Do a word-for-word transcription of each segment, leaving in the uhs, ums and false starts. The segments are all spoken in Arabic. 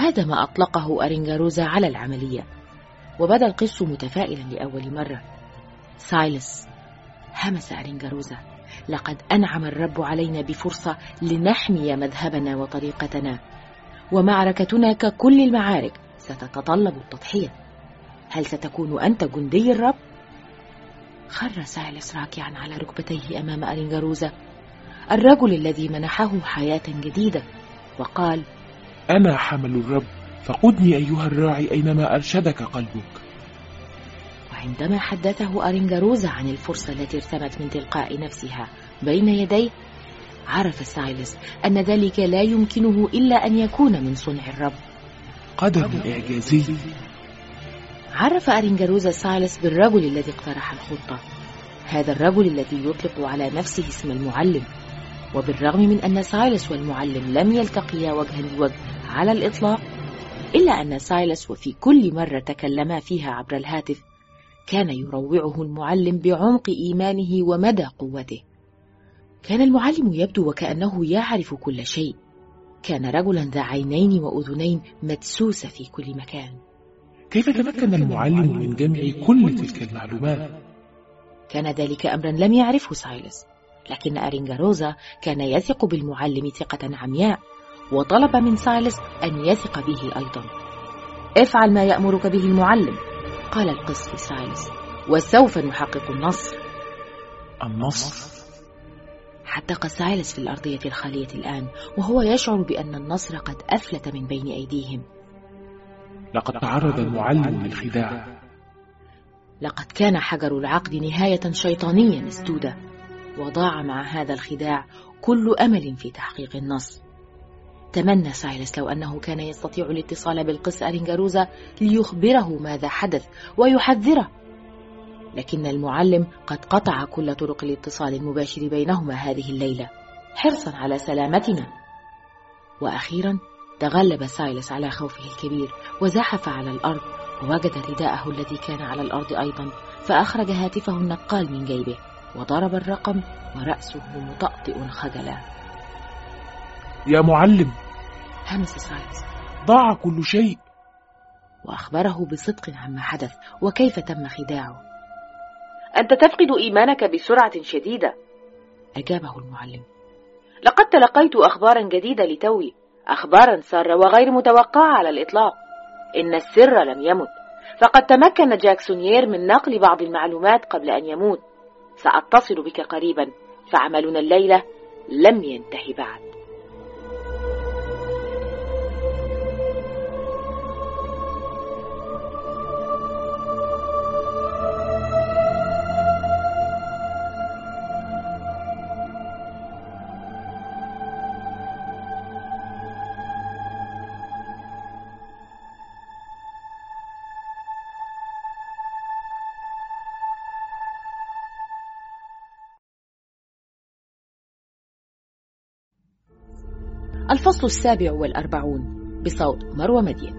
هذا ما أطلقه أرينغاروزا على العملية، وبدا القس متفائلا لأول مرة. سايلس، همس أرينغاروزا، لقد أنعم الرب علينا بفرصة لنحمي مذهبنا وطريقتنا، ومعركتنا ككل المعارك ستتطلب التضحية. هل ستكون أنت جندي الرب؟ خر سايلس راكعا على ركبتيه أمام أرينغاروزا، الرجل الذي منحه حياة جديدة، وقال: أنا حمل الرب، فقدني أيها الراعي أينما أرشدك قلبك. وعندما حدثه أرينغاروزا عن الفرصة التي ارتمت من تلقاء نفسها بين يديه، عرف سايلس أن ذلك لا يمكنه إلا أن يكون من صنع الرب. قدر إعجازي. عرف أرينغاروزا سايلس بالرجل الذي اقترح الخطة، هذا الرجل الذي يطلق على نفسه اسم المعلم. وبالرغم من أن سايلس والمعلم لم يلتقيا وجها لوجه على الإطلاق، إلا أن سايلس وفي كل مرة تكلما فيها عبر الهاتف كان يروعه المعلم بعمق إيمانه ومدى قوته. كان المعلم يبدو وكأنه يعرف كل شيء، كان رجلا ذا عينين وأذنين مدسوسة في كل مكان. كيف تمكن المعلم من جمع كل تلك المعلومات؟ كان ذلك أمرا لم يعرفه سايلس، لكن أرينغاروزا كان يثق بالمعلم ثقة عمياء، وطلب من سايلس أن يثق به أيضا. افعل ما يأمرك به المعلم، قال القس لسايلس، وسوف نحقق النصر. النصر؟ حدق سايلس في الأرضية الخالية الآن، وهو يشعر بأن النصر قد أفلت من بين أيديهم. لقد تعرض المعلم للخداع. لقد كان حجر العقد نهاية شيطانية مسدودة، وضاع مع هذا الخداع كل أمل في تحقيق النصر. تمنى سايلس لو أنه كان يستطيع الاتصال بالقس أرينغاروزا ليخبره ماذا حدث ويحذره، لكن المعلم قد قطع كل طرق الاتصال المباشر بينهما هذه الليلة حرصا على سلامتنا. وأخيرا تغلب سايلس على خوفه الكبير وزحف على الأرض، ووجد رداءه الذي كان على الأرض أيضا، فأخرج هاتفه النقال من جيبه وضرب الرقم ورأسه مطأطئ خجلا. يا معلم، همس سايلس، ضاع كل شيء. وأخبره بصدق عما حدث وكيف تم خداعه. أنت تفقد إيمانك بسرعة شديدة، أجابه المعلم. لقد تلقيت أخبارا جديدة لتوي، أخبارا سارة وغير متوقعة على الإطلاق. إن السر لم يمت، فقد تمكن جاكسونيير من نقل بعض المعلومات قبل أن يموت. سأتصل بك قريبا، فعملنا الليلة لم ينتهي بعد. الفصل السابع والأربعون، بصوت مروى مدين.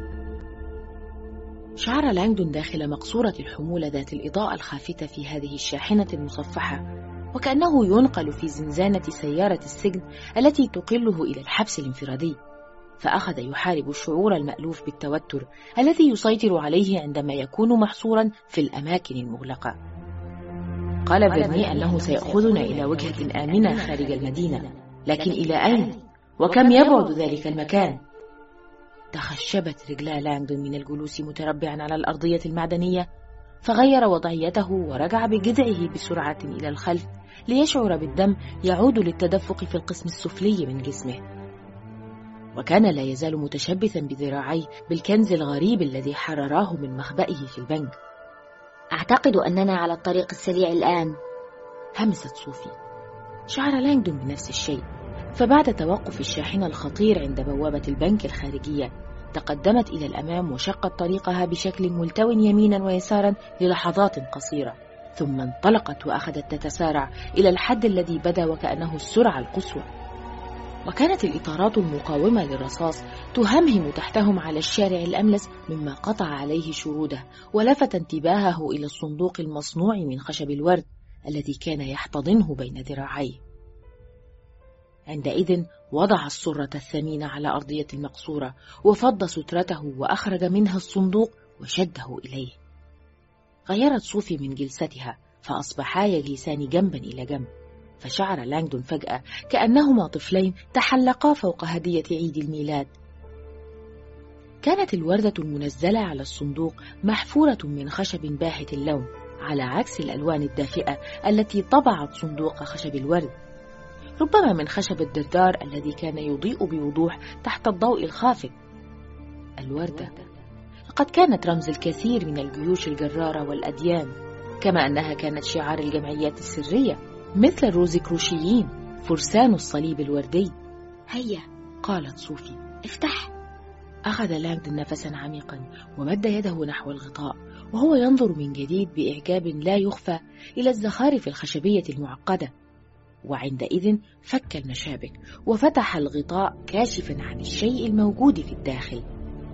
شعر لانغدون داخل مقصورة الحمولة ذات الإضاءة الخافتة في هذه الشاحنة المصفحة وكأنه ينقل في زنزانة سيارة السجن التي تقله إلى الحبس الانفرادي، فأخذ يحارب الشعور المألوف بالتوتر الذي يسيطر عليه عندما يكون محصورا في الأماكن المغلقة. قال فيرني أنه سيأخذنا إلى وجهة آمنة خارج المدينة، لكن إلى أين؟ وكم يبعد ذلك المكان؟ تخشبت رجلا لانغدون من الجلوس متربعا على الأرضية المعدنية، فغير وضعيته ورجع بجذعه بسرعة إلى الخلف ليشعر بالدم يعود للتدفق في القسم السفلي من جسمه. وكان لا يزال متشبثا بذراعيه بالكنز الغريب الذي حرراه من مخبئه في البنك. أعتقد أننا على الطريق السريع الآن، همست صوفي. شعر لانغدون بنفس الشيء، فبعد توقف الشاحنة الخطير عند بوابة البنك الخارجية تقدمت إلى الأمام وشقت طريقها بشكل ملتو يمينا ويسارا للحظات قصيرة، ثم انطلقت وأخذت تتسارع إلى الحد الذي بدا وكأنه السرعة القصوى. وكانت الإطارات المقاومة للرصاص تهمهم تحتهم على الشارع الأملس مما قطع عليه شروده ولفت انتباهه إلى الصندوق المصنوع من خشب الورد الذي كان يحتضنه بين ذراعيه. عندئذ وضع السرة الثمينة على أرضية المقصورة وفض سترته وأخرج منها الصندوق وشده إليه. غيرت صوفي من جلستها فأصبحا يجلسان جنبا إلى جنب، فشعر لانغدون فجأة كأنهما طفلين تحلقا فوق هدية عيد الميلاد. كانت الوردة المنزلة على الصندوق محفورة من خشب باهت اللون، على عكس الألوان الدافئة التي طبعت صندوق خشب الورد، ربما من خشب الدردار الذي كان يضيء بوضوح تحت الضوء الخافت. الوردة لقد كانت رمز الكثير من الجيوش الجرارة والأديان، كما أنها كانت شعار الجمعيات السرية مثل الروزيكروشيين فرسان الصليب الوردي. هيا، قالت صوفي، افتح. أخذ لانغدون نفسا عميقا ومد يده نحو الغطاء، وهو ينظر من جديد بإعجاب لا يخفى إلى الزخارف الخشبية المعقدة. وعندئذ فك المشابك وفتح الغطاء كاشفا عن الشيء الموجود في الداخل.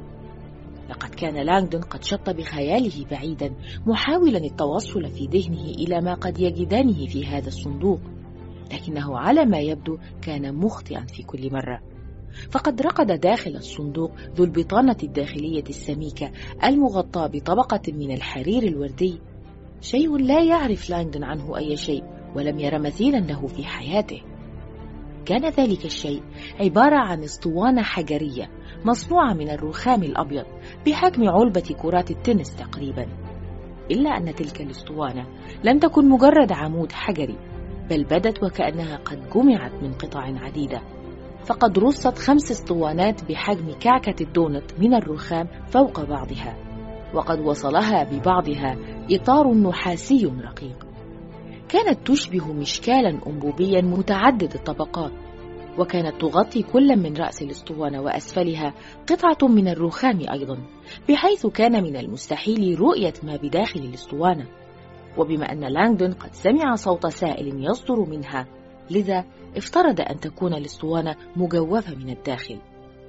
لقد كان لانغدون قد شط بخياله بعيدا محاولا التوصل في ذهنه إلى ما قد يجدانه في هذا الصندوق، لكنه على ما يبدو كان مخطئا في كل مرة، فقد رقد داخل الصندوق ذو البطانة الداخلية السميكة المغطاة بطبقة من الحرير الوردي شيء لا يعرف لانغدون عنه أي شيء ولم ير مثيلا له في حياته. كان ذلك الشيء عبارة عن اسطوانة حجرية مصنوعة من الرخام الأبيض بحجم علبة كرات التنس تقريبا، إلا أن تلك الاسطوانة لم تكن مجرد عمود حجري، بل بدت وكأنها قد جمعت من قطع عديدة، فقد رصت خمس اسطوانات بحجم كعكة الدونت من الرخام فوق بعضها، وقد وصلها ببعضها إطار نحاسي رقيق. كانت تشبه مشكالا أنبوبيا متعدد الطبقات، وكانت تغطي كل من رأس الاسطوانة وأسفلها قطعة من الرخام أيضا، بحيث كان من المستحيل رؤية ما بداخل الاسطوانة. وبما أن لانغدون قد سمع صوت سائل يصدر منها، لذا افترض أن تكون الاسطوانة مجوفة من الداخل.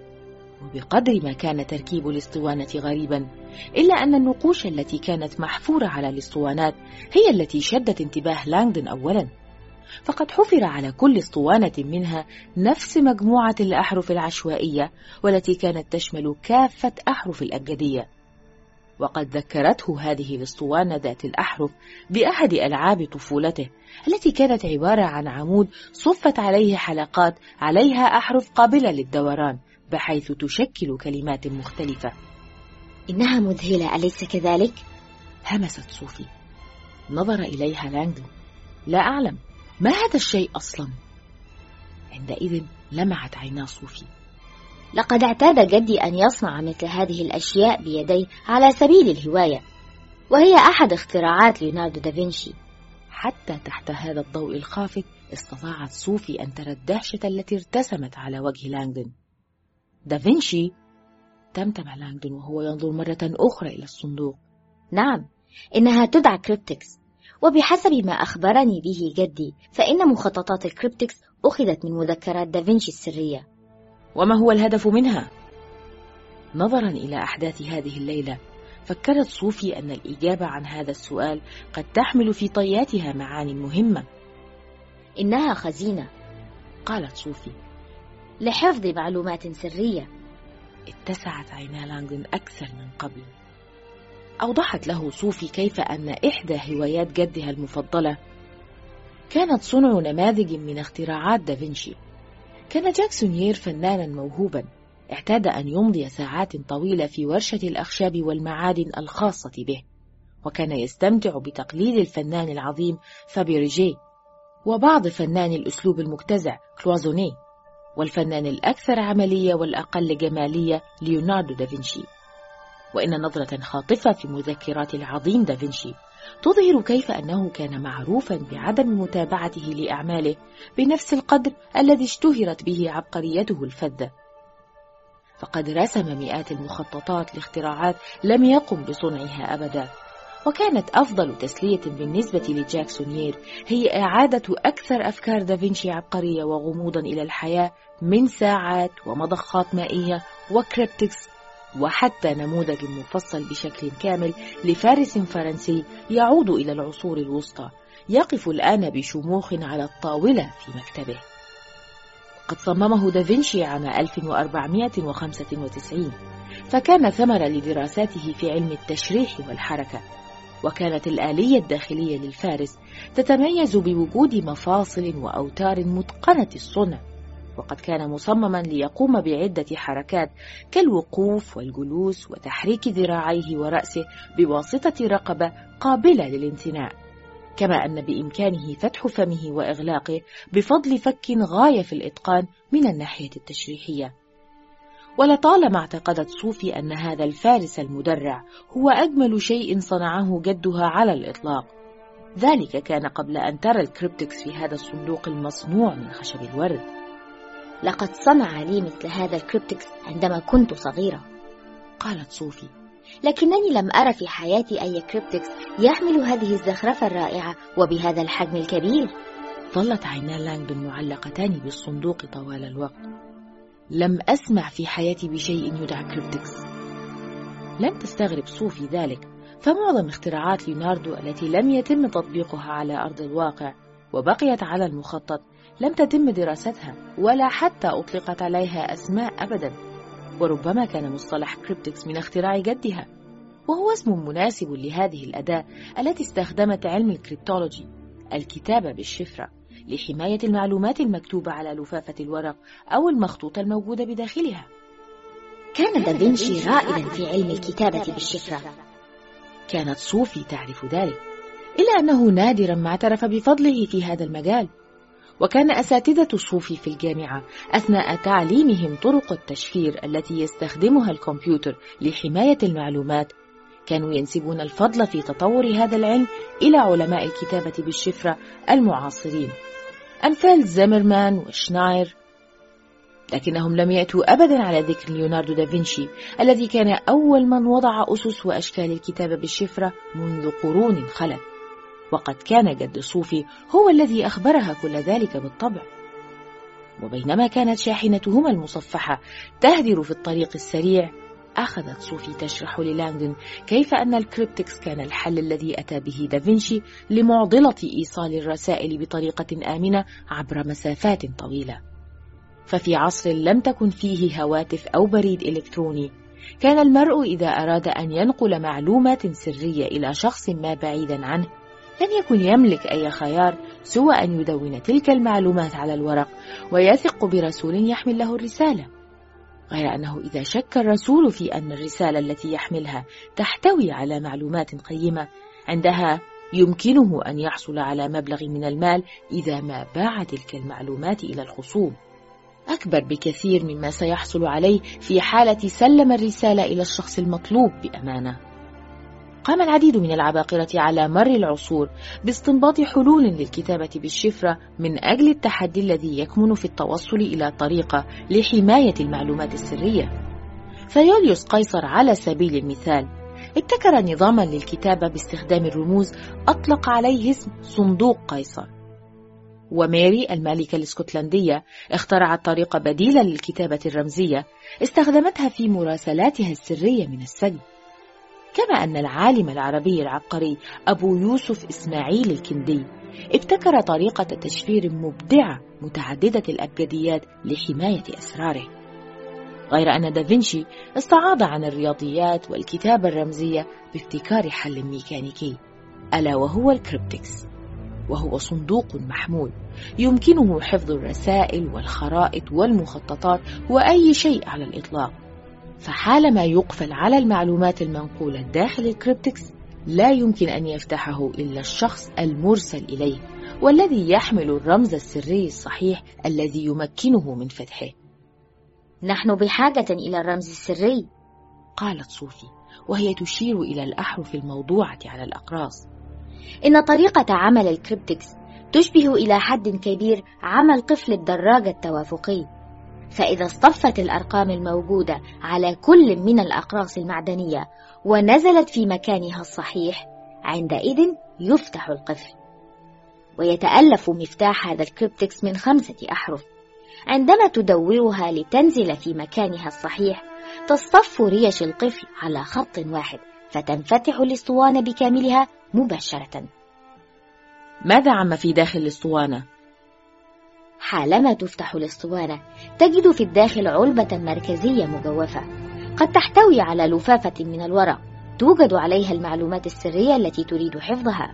وبقدر ما كان تركيب الاسطوانة غريبا، إلا أن النقوش التي كانت محفورة على الاسطوانات هي التي شدت انتباه لانغدون أولا، فقد حفر على كل اسطوانة منها نفس مجموعة الأحرف العشوائية والتي كانت تشمل كافة أحرف الأبجدية. وقد ذكرته هذه الاسطوانة ذات الأحرف بأحد ألعاب طفولته التي كانت عبارة عن عمود صفت عليه حلقات عليها أحرف قابلة للدوران بحيث تشكل كلمات مختلفة. إنها مذهلة، أليس كذلك؟ همست صوفي. نظر إليها لانغدون. لا أعلم ما هذا الشيء أصلا. عندئذ لمعت عينا صوفي. لقد اعتاد جدي أن يصنع مثل هذه الأشياء بيديه على سبيل الهواية، وهي أحد اختراعات ليوناردو دافنشي. حتى تحت هذا الضوء الخافت استطاعت صوفي أن ترى الدهشة التي ارتسمت على وجه لانغدون. دافنشي؟ تمتم لانغدون وهو ينظر مرة أخرى إلى الصندوق. نعم، إنها تدعى كريبتكس، وبحسب ما أخبرني به جدي فإن مخططات الكريبتكس أخذت من مذكرات دافنشي السرية. وما هو الهدف منها؟ نظرا إلى أحداث هذه الليلة، فكرت صوفي أن الإجابة عن هذا السؤال قد تحمل في طياتها معاني مهمة. إنها خزينة، قالت صوفي، لحفظ معلومات سرية. اتسعت عينا لانغدون أكثر من قبل. أوضحت له صوفي كيف أن إحدى هوايات جدها المفضلة كانت صنع نماذج من اختراعات دافنشي. كان جاكسونيير فنانا موهوبا، اعتاد أن يمضي ساعات طويلة في ورشة الأخشاب والمعادن الخاصة به، وكان يستمتع بتقليد الفنان العظيم فابيرجي، وبعض فنان الأسلوب المجتزع كلوازوني، والفنان الأكثر عملية والأقل جمالية ليوناردو دافنشي. وإن نظرة خاطفة في مذكرات العظيم دافنشي تظهر كيف أنه كان معروفا بعدم متابعته لأعماله بنفس القدر الذي اشتهرت به عبقريته الفذة. فقد رسم مئات المخططات لاختراعات لم يقم بصنعها أبدا، وكانت أفضل تسلية بالنسبة لجاكسونيير هي إعادة أكثر أفكار دافنشي عبقرية وغموضا إلى الحياة من ساعات ومضخات مائية وكريبتكس، وحتى نموذج مفصل بشكل كامل لفارس فرنسي يعود إلى العصور الوسطى، يقف الآن بشموخ على الطاولة في مكتبه. وقد صممه دافنشي عام ألف وأربعمائة وخمسة وتسعين، فكان ثمرة لدراساته في علم التشريح والحركة. وكانت الآلية الداخلية للفارس تتميز بوجود مفاصل وأوتار متقنة الصنع، وقد كان مصمما ليقوم بعدة حركات كالوقوف والجلوس وتحريك ذراعيه ورأسه بواسطة رقبة قابلة للانثناء، كما أن بإمكانه فتح فمه وإغلاقه بفضل فك غاية في الإتقان من الناحية التشريحية. ولطالما اعتقدت صوفي أن هذا الفارس المدرع هو أجمل شيء صنعه جدها على الإطلاق. ذلك كان قبل أن ترى الكريبتكس في هذا الصندوق المصنوع من خشب الورد. لقد صنع لي مثل هذا الكريبتكس عندما كنت صغيرة، قالت صوفي، لكنني لم أرى في حياتي أي كريبتكس يحمل هذه الزخرفة الرائعة وبهذا الحجم الكبير. ظلت عينا لانغدون معلقتان بالصندوق طوال الوقت. لم أسمع في حياتي بشيء يدعى كريبتكس. لم تستغرب صوفي ذلك، فمعظم اختراعات ليوناردو التي لم يتم تطبيقها على أرض الواقع وبقيت على المخطط لم تتم دراستها ولا حتى أطلقت عليها أسماء أبدا. وربما كان مصطلح كريبتكس من اختراع جدها، وهو اسم مناسب لهذه الأداة التي استخدمت علم الكريبتولوجي، الكتابة بالشفرة، لحماية المعلومات المكتوبة على لفافة الورق أو المخطوطة الموجودة بداخلها. كان دافنشي رائدا في علم الكتابة بالشفرة. كانت صوفي تعرف ذلك، إلا أنه نادرا ما اعترف بفضله في هذا المجال. وكان أساتذة صوفي في الجامعة أثناء تعليمهم طرق التشفير التي يستخدمها الكمبيوتر لحماية المعلومات كانوا ينسبون الفضل في تطور هذا العلم إلى علماء الكتابة بالشفرة المعاصرين أمثال زيمرمان وشناير، لكنهم لم يأتوا أبدا على ذكر ليوناردو دافنشي الذي كان أول من وضع أسس وأشكال الكتابة بالشفرة منذ قرون خلت. وقد كان جد صوفي هو الذي أخبرها كل ذلك بالطبع. وبينما كانت شاحنتهما المصفحة تهدر في الطريق السريع، أخذت صوفي تشرح للانغدون كيف أن الكريبتكس كان الحل الذي أتى به دافنشي لمعضلة إيصال الرسائل بطريقة آمنة عبر مسافات طويلة. ففي عصر لم تكن فيه هواتف أو بريد إلكتروني، كان المرء إذا أراد أن ينقل معلومات سرية إلى شخص ما بعيدا عنه لم يكن يملك أي خيار سوى أن يدون تلك المعلومات على الورق ويثق برسول يحمل له الرسالة، غير أنه إذا شك الرسول في أن الرسالة التي يحملها تحتوي على معلومات قيمة، عندها يمكنه أن يحصل على مبلغ من المال إذا ما باع تلك المعلومات إلى الخصوم، أكبر بكثير مما سيحصل عليه في حالة سلم الرسالة إلى الشخص المطلوب بأمانة. قام العديد من العباقرة على مر العصور باستنباط حلول للكتابة بالشفرة من أجل التحدي الذي يكمن في التوصل إلى طريقة لحماية المعلومات السرية. فيوليوس قيصر على سبيل المثال ابتكر نظاما للكتابة باستخدام الرموز أطلق عليه اسم صندوق قيصر. وماري الملكة الاسكتلندية اخترعت طريقة بديلة للكتابة الرمزية استخدمتها في مراسلاتها السرية من السجن. كما أن العالم العربي العبقري أبو يوسف إسماعيل الكندي ابتكر طريقة تشفير مبدعة متعددة الأبجديات لحماية أسراره. غير أن دافنشي استعاض عن الرياضيات والكتابة الرمزية بابتكار حل ميكانيكي، ألا وهو الكريبتكس، وهو صندوق محمول يمكنه حفظ الرسائل والخرائط والمخططات وأي شيء على الإطلاق. فحالما يقفل على المعلومات المنقولة داخل الكريبتكس لا يمكن أن يفتحه إلا الشخص المرسل إليه والذي يحمل الرمز السري الصحيح الذي يمكنه من فتحه. نحن بحاجة إلى الرمز السري، قالت صوفي وهي تشير إلى الأحرف الموضوعة على الأقراص. إن طريقة عمل الكريبتكس تشبه إلى حد كبير عمل قفل الدراجة التوافقي، فإذا اصطفت الأرقام الموجودة على كل من الأقراص المعدنية ونزلت في مكانها الصحيح، عندئذ يفتح القفل. ويتألف مفتاح هذا الكريبتكس من خمسة أحرف. عندما تدورها لتنزل في مكانها الصحيح تصطف ريش القفل على خط واحد فتنفتح الأسطوانة بكاملها مباشرة. ماذا عم في داخل الأسطوانة؟ حالما تفتح الأسطوانة تجد في الداخل علبة مركزية مجوفة قد تحتوي على لفافة من الورق توجد عليها المعلومات السرية التي تريد حفظها.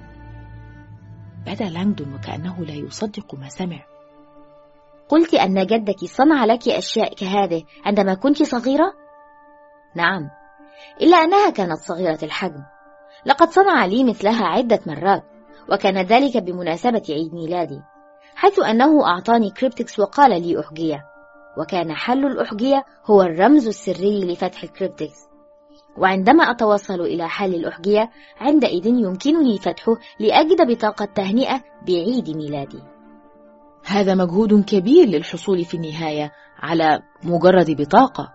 بدا لانغدون وكأنه لا يصدق ما سمع. قلت أن جدك صنع لك أشياء كهذه عندما كنت صغيرة؟ نعم، إلا أنها كانت صغيرة الحجم. لقد صنع لي مثلها عدة مرات، وكان ذلك بمناسبة عيد ميلادي، حيث أنه أعطاني كريبتكس وقال لي أحجية، وكان حل الأحجية هو الرمز السري لفتح الكريبتكس. وعندما أتوصل إلى حل الأحجية عندئذ يمكنني فتحه لأجد بطاقة تهنئة بعيد ميلادي. هذا مجهود كبير للحصول في النهاية على مجرد بطاقة.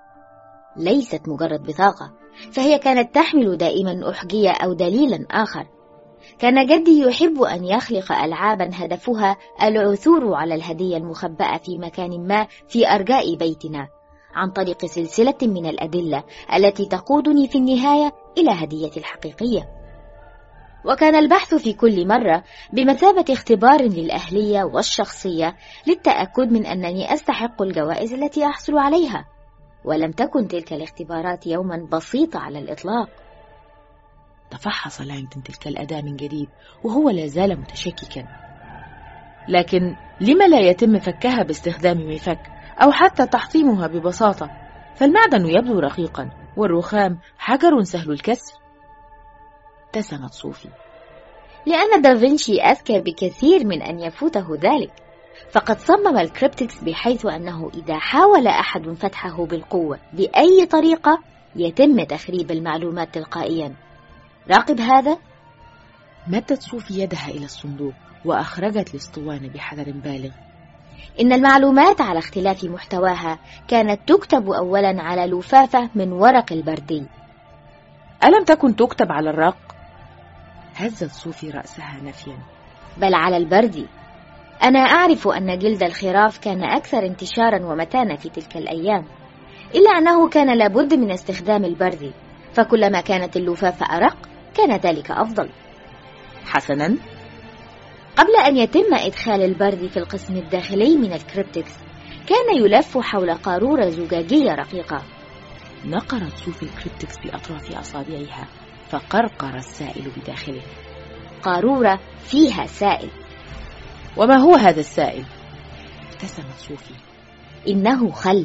ليست مجرد بطاقة، فهي كانت تحمل دائما أحجية أو دليلا آخر. كان جدي يحب أن يخلق ألعابا هدفها العثور على الهدية المخبأة في مكان ما في أرجاء بيتنا، عن طريق سلسلة من الأدلة التي تقودني في النهاية إلى هدية الحقيقية. وكان البحث في كل مرة بمثابة اختبار للأهلية والشخصية للتأكد من أنني أستحق الجوائز التي أحصل عليها، ولم تكن تلك الاختبارات يوما بسيطة على الإطلاق. تفحص لانغدون تلك الأداة من جديد وهو لا زال متشككا. لكن لما لا يتم فكها باستخدام مفك أو حتى تحطيمها ببساطة؟ فالمعدن يبدو رقيقا والرخام حجر سهل الكسر. ابتسمت صوفي. لأن دافنشي أذكى بكثير من أن يفوته ذلك، فقد صمم الكريبتكس بحيث أنه إذا حاول أحد فتحه بالقوة بأي طريقة يتم تخريب المعلومات تلقائيا. راقب هذا. مدت صوفي يدها إلى الصندوق وأخرجت الأسطوانة بحذر بالغ. إن المعلومات على اختلاف محتواها كانت تكتب أولا على لفافة من ورق البردي. ألم تكن تكتب على الرق؟ هزت صوفي رأسها نفيا. بل على البردي. أنا أعرف أن جلد الخراف كان أكثر انتشارا ومتانة في تلك الأيام، إلا أنه كان لابد من استخدام البردي، فكلما كانت اللفافة أرق كان ذلك أفضل. حسنا. قبل أن يتم إدخال البردي في القسم الداخلي من الكريبتكس كان يلف حول قارورة زجاجية رقيقة. نقرت صوفي الكريبتكس بأطراف أصابعها فقرقر السائل بداخله. قارورة فيها سائل. وما هو هذا السائل؟ ابتسمت صوفي. إنه خل.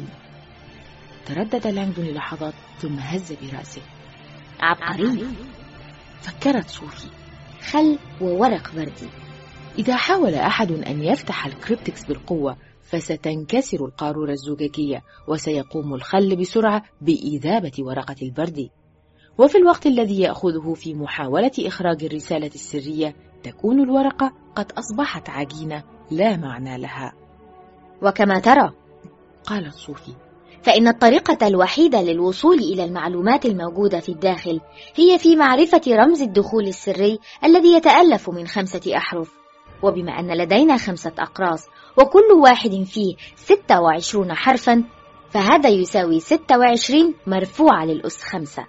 تردد لانغدون للحظات ثم هز برأسه. عبقري، فكرت صوفي. خل وورق بردي. إذا حاول أحد أن يفتح الكريبتكس بالقوة فستنكسر القارورة الزجاجية وسيقوم الخل بسرعة بإذابة ورقة البردي، وفي الوقت الذي يأخذه في محاولة إخراج الرسالة السرية تكون الورقة قد أصبحت عجينة لا معنى لها. وكما ترى، قالت صوفي، فإن الطريقة الوحيدة للوصول إلى المعلومات الموجودة في الداخل هي في معرفة رمز الدخول السري الذي يتألف من خمسة أحرف، وبما أن لدينا خمسة أقراص وكل واحد فيه ستة وعشرون حرفا، فهذا يساوي ستة وعشرين مرفوعة للأس خمسة.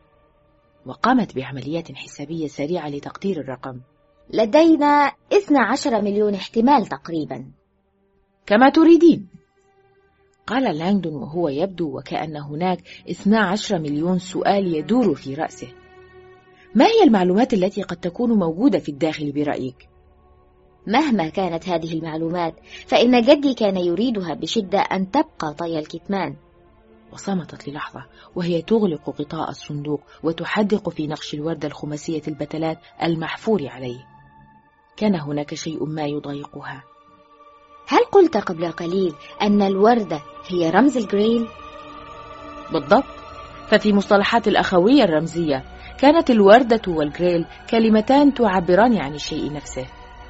وقامت بعمليات حسابية سريعة لتقدير الرقم. لدينا اثنى عشر مليون احتمال تقريبا. كما تريدين، قال لانغدون وهو يبدو وكأن هناك اثنى عشر مليون سؤال يدور في رأسه. ما هي المعلومات التي قد تكون موجودة في الداخل برأيك؟ مهما كانت هذه المعلومات فإن جدي كان يريدها بشدة أن تبقى طي الكتمان. وصمتت للحظة وهي تغلق غطاء الصندوق وتحدق في نقش الوردة الخماسية البتلات المحفور عليه. كان هناك شيء ما يضايقها. هل قلت قبل قليل أن الوردة هي رمز الجريل؟ بالضبط، ففي مصطلحات الأخوية الرمزية كانت الوردة والجريل كلمتان تعبران عن الشيء نفسه.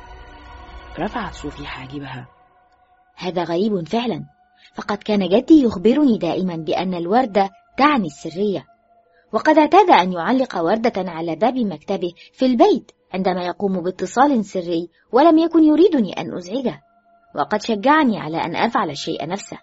رفعت صوفي حاجبها. هذا غريب فعلا، فقد كان جدي يخبرني دائما بأن الوردة تعني السرية، وقد اعتاد أن يعلق وردة على باب مكتبه في البيت عندما يقوم باتصال سري ولم يكن يريدني أن أزعجه، وقد شجعني على أن أفعل الشيء نفسه.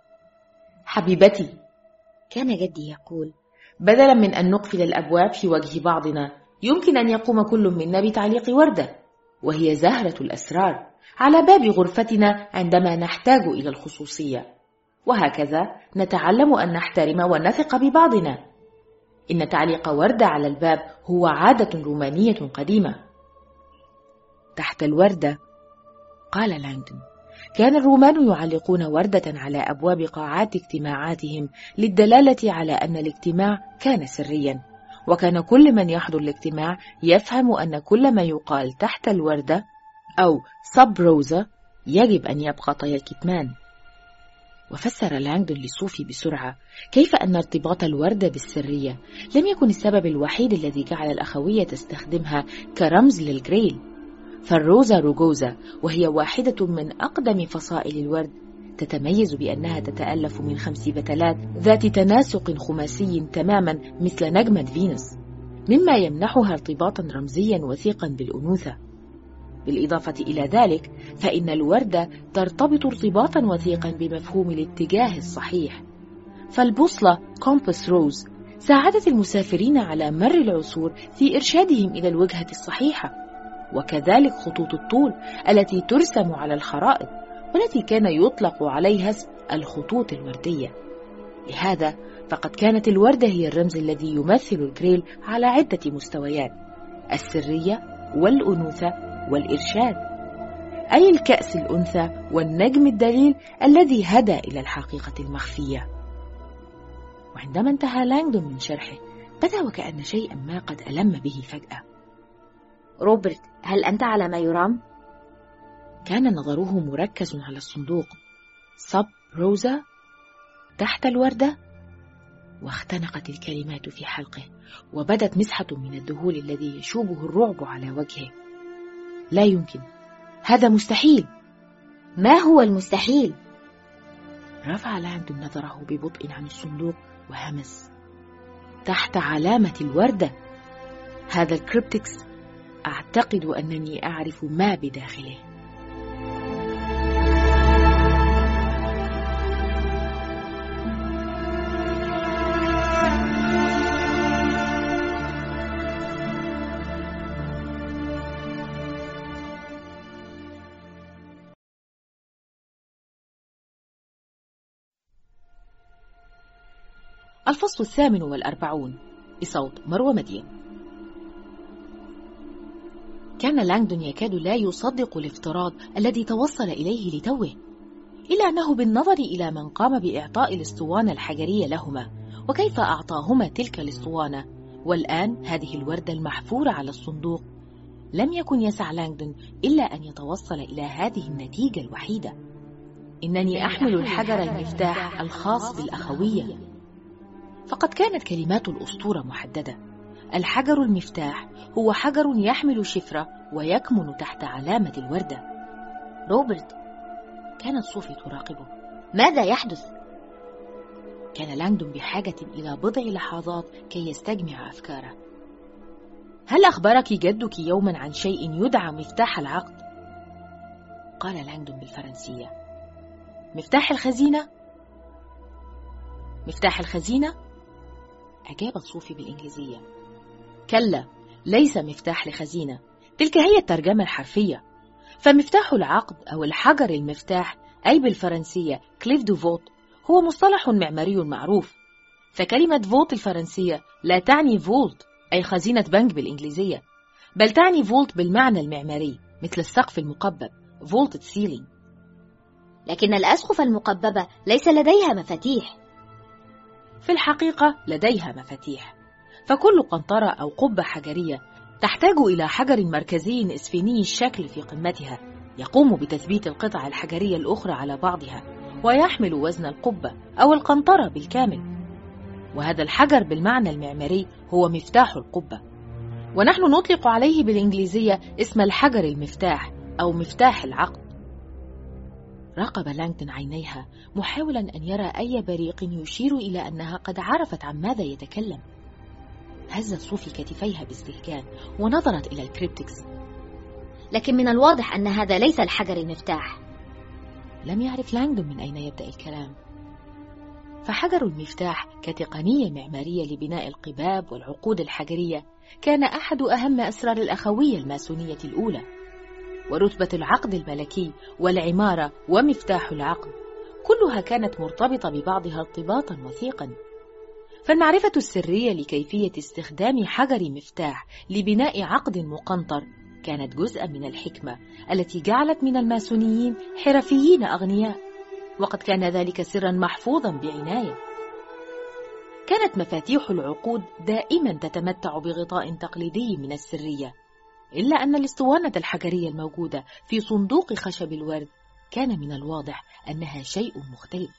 حبيبتي، كان جدي يقول، بدلا من أن نقفل الأبواب في وجه بعضنا يمكن أن يقوم كل منا بتعليق وردة. وهي زهرة الأسرار على باب غرفتنا عندما نحتاج إلى الخصوصية، وهكذا نتعلم أن نحترم ونثق ببعضنا. إن تعليق وردة على الباب هو عادة رومانية قديمة. تحت الوردة، قال لانغدون، كان الرومان يعلقون وردة على أبواب قاعات اجتماعاتهم للدلالة على أن الاجتماع كان سريا، وكان كل من يحضر الاجتماع يفهم أن كل ما يقال تحت الوردة أو سب روزا يجب أن يبقى طي الكتمان. وفسر لانغدون لصوفي بسرعة كيف أن ارتباط الوردة بالسرية لم يكن السبب الوحيد الذي جعل الأخوية تستخدمها كرمز للجريل، فالروزا روجوزا، وهي واحدة من أقدم فصائل الورد، تتميز بأنها تتألف من خمس بتلات ذات تناسق خماسي تماما مثل نجمة فينوس، مما يمنحها ارتباطا رمزيا وثيقا بالأنوثة. بالإضافة إلى ذلك فإن الوردة ترتبط ارتباطا وثيقا بمفهوم الاتجاه الصحيح، فالبوصلة كومباس روز ساعدت المسافرين على مر العصور في إرشادهم إلى الوجهة الصحيحة، وكذلك خطوط الطول التي ترسم على الخرائط والتي كان يطلق عليها اسم الخطوط الوردية. لهذا فقد كانت الوردة هي الرمز الذي يمثل الجريل على عدة مستويات: السرية والأنوثة والإرشاد، أي الكأس الأنثى والنجم الدليل الذي هدى إلى الحقيقة المخفية. وعندما انتهى لانغدون من شرحه بدا وكأن شيئا ما قد ألم به فجأة. روبرت، هل أنت على ما يرام؟ كان نظره مركز على الصندوق. سب روزا، تحت الوردة. واختنقت الكلمات في حلقه، وبدت مسحة من الذهول الذي يشوبه الرعب على وجهه. لا يمكن، هذا مستحيل. ما هو المستحيل؟ رفع لانغدون نظره ببطء عن الصندوق وهمس: تحت علامة الوردة. هذا الكريبتكس أعتقد أنني أعرف ما بداخله. الفصل الثامن والأربعون، بصوت مروى مدين. كان لانغدون يكاد لا يصدق الافتراض الذي توصل إليه لتوه، إلا أنه بالنظر إلى من قام بإعطاء الأسطوانة الحجرية لهما وكيف أعطاهما تلك الأسطوانة، والآن هذه الوردة المحفورة على الصندوق، لم يكن يسع لانغدون إلا أن يتوصل إلى هذه النتيجة الوحيدة: إنني أحمل الحجر المفتاح الخاص بالأخوية. فقد كانت كلمات الأسطورة محددة: الحجر المفتاح هو حجر يحمل شفرة ويكمن تحت علامة الوردة. روبرت، كانت صوفي تراقبه. ماذا يحدث؟ كان لانغدون بحاجة إلى بضع لحظات كي يستجمع أفكاره. هل أخبرك جدك يوما عن شيء يدعى مفتاح العقد؟ قال لانغدون بالفرنسية. مفتاح الخزينة؟ مفتاح الخزينة؟ أجابت صوفي بالإنجليزية. كلا، ليس مفتاح لخزينة، تلك هي الترجمة الحرفية. فمفتاح العقد أو الحجر المفتاح، أي بالفرنسية كليف دو فوت، هو مصطلح معماري معروف. فكلمة فولت الفرنسية لا تعني فولت أي خزينة بنك بالإنجليزية، بل تعني فولت بالمعنى المعماري مثل السقف المقبب، فولت سيلينج. لكن الأسقف المقببة ليس لديها مفاتيح. في الحقيقة لديها مفاتيح، فكل قنطرة أو قبة حجرية تحتاج إلى حجر مركزي إسفني الشكل في قمتها يقوم بتثبيت القطع الحجرية الأخرى على بعضها ويحمل وزن القبة أو القنطرة بالكامل، وهذا الحجر بالمعنى المعماري هو مفتاح القبة، ونحن نطلق عليه بالإنجليزية اسم الحجر المفتاح أو مفتاح العقد. راقب لانغدون عينيها محاولا أن يرى أي بريق يشير إلى أنها قد عرفت عن ماذا يتكلم. هزت صوفي كتفيها باستهجان ونظرت إلى الكريبتكس. لكن من الواضح أن هذا ليس الحجر المفتاح. لم يعرف لانغدون من أين يبدأ الكلام. فحجر المفتاح كتقنية معمارية لبناء القباب والعقود الحجرية كان أحد أهم أسرار الأخوية الماسونية الأولى، ورتبة العقد الملكي والعمارة ومفتاح العقد كلها كانت مرتبطة ببعضها ارتباطا وثيقا. فالمعرفة السرية لكيفية استخدام حجر مفتاح لبناء عقد مقنطر كانت جزءا من الحكمة التي جعلت من الماسونيين حرفيين أغنياء، وقد كان ذلك سرا محفوظا بعناية. كانت مفاتيح العقود دائما تتمتع بغطاء تقليدي من السرية، إلا أن الاسطوانة الحجرية الموجودة في صندوق خشب الورد كان من الواضح أنها شيء مختلف.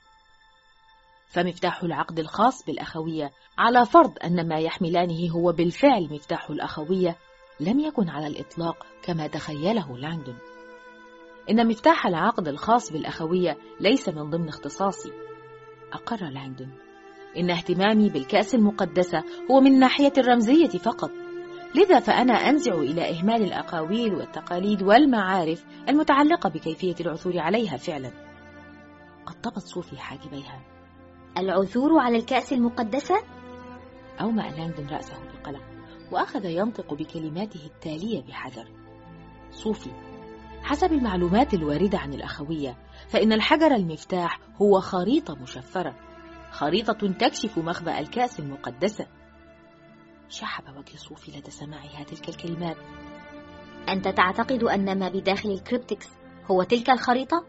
فمفتاح العقد الخاص بالأخوية، على فرض أن ما يحملانه هو بالفعل مفتاح الأخوية، لم يكن على الإطلاق كما تخيله لانغدون. إن مفتاح العقد الخاص بالأخوية ليس من ضمن اختصاصي. أقر لانغدون إن اهتمامي بالكأس المقدسة هو من ناحية الرمزية فقط، لذا فأنا أنزع إلى إهمال الأقاويل والتقاليد والمعارف المتعلقة بكيفية العثور عليها فعلا. قطبت صوفي حاجبيها. العثور على الكأس المقدسة؟ أومأ لانغدون رأسه بقلق وأخذ ينطق بكلماته التالية بحذر. صوفي، حسب المعلومات الواردة عن الأخوية فإن الحجر المفتاح هو خريطة مشفرة، خريطة تكشف مخبأ الكأس المقدسة. شحب وجه صوفي لدى سماعها تلك الكلمات. أنت تعتقد أن ما بداخل الكريبتكس هو تلك الخريطة؟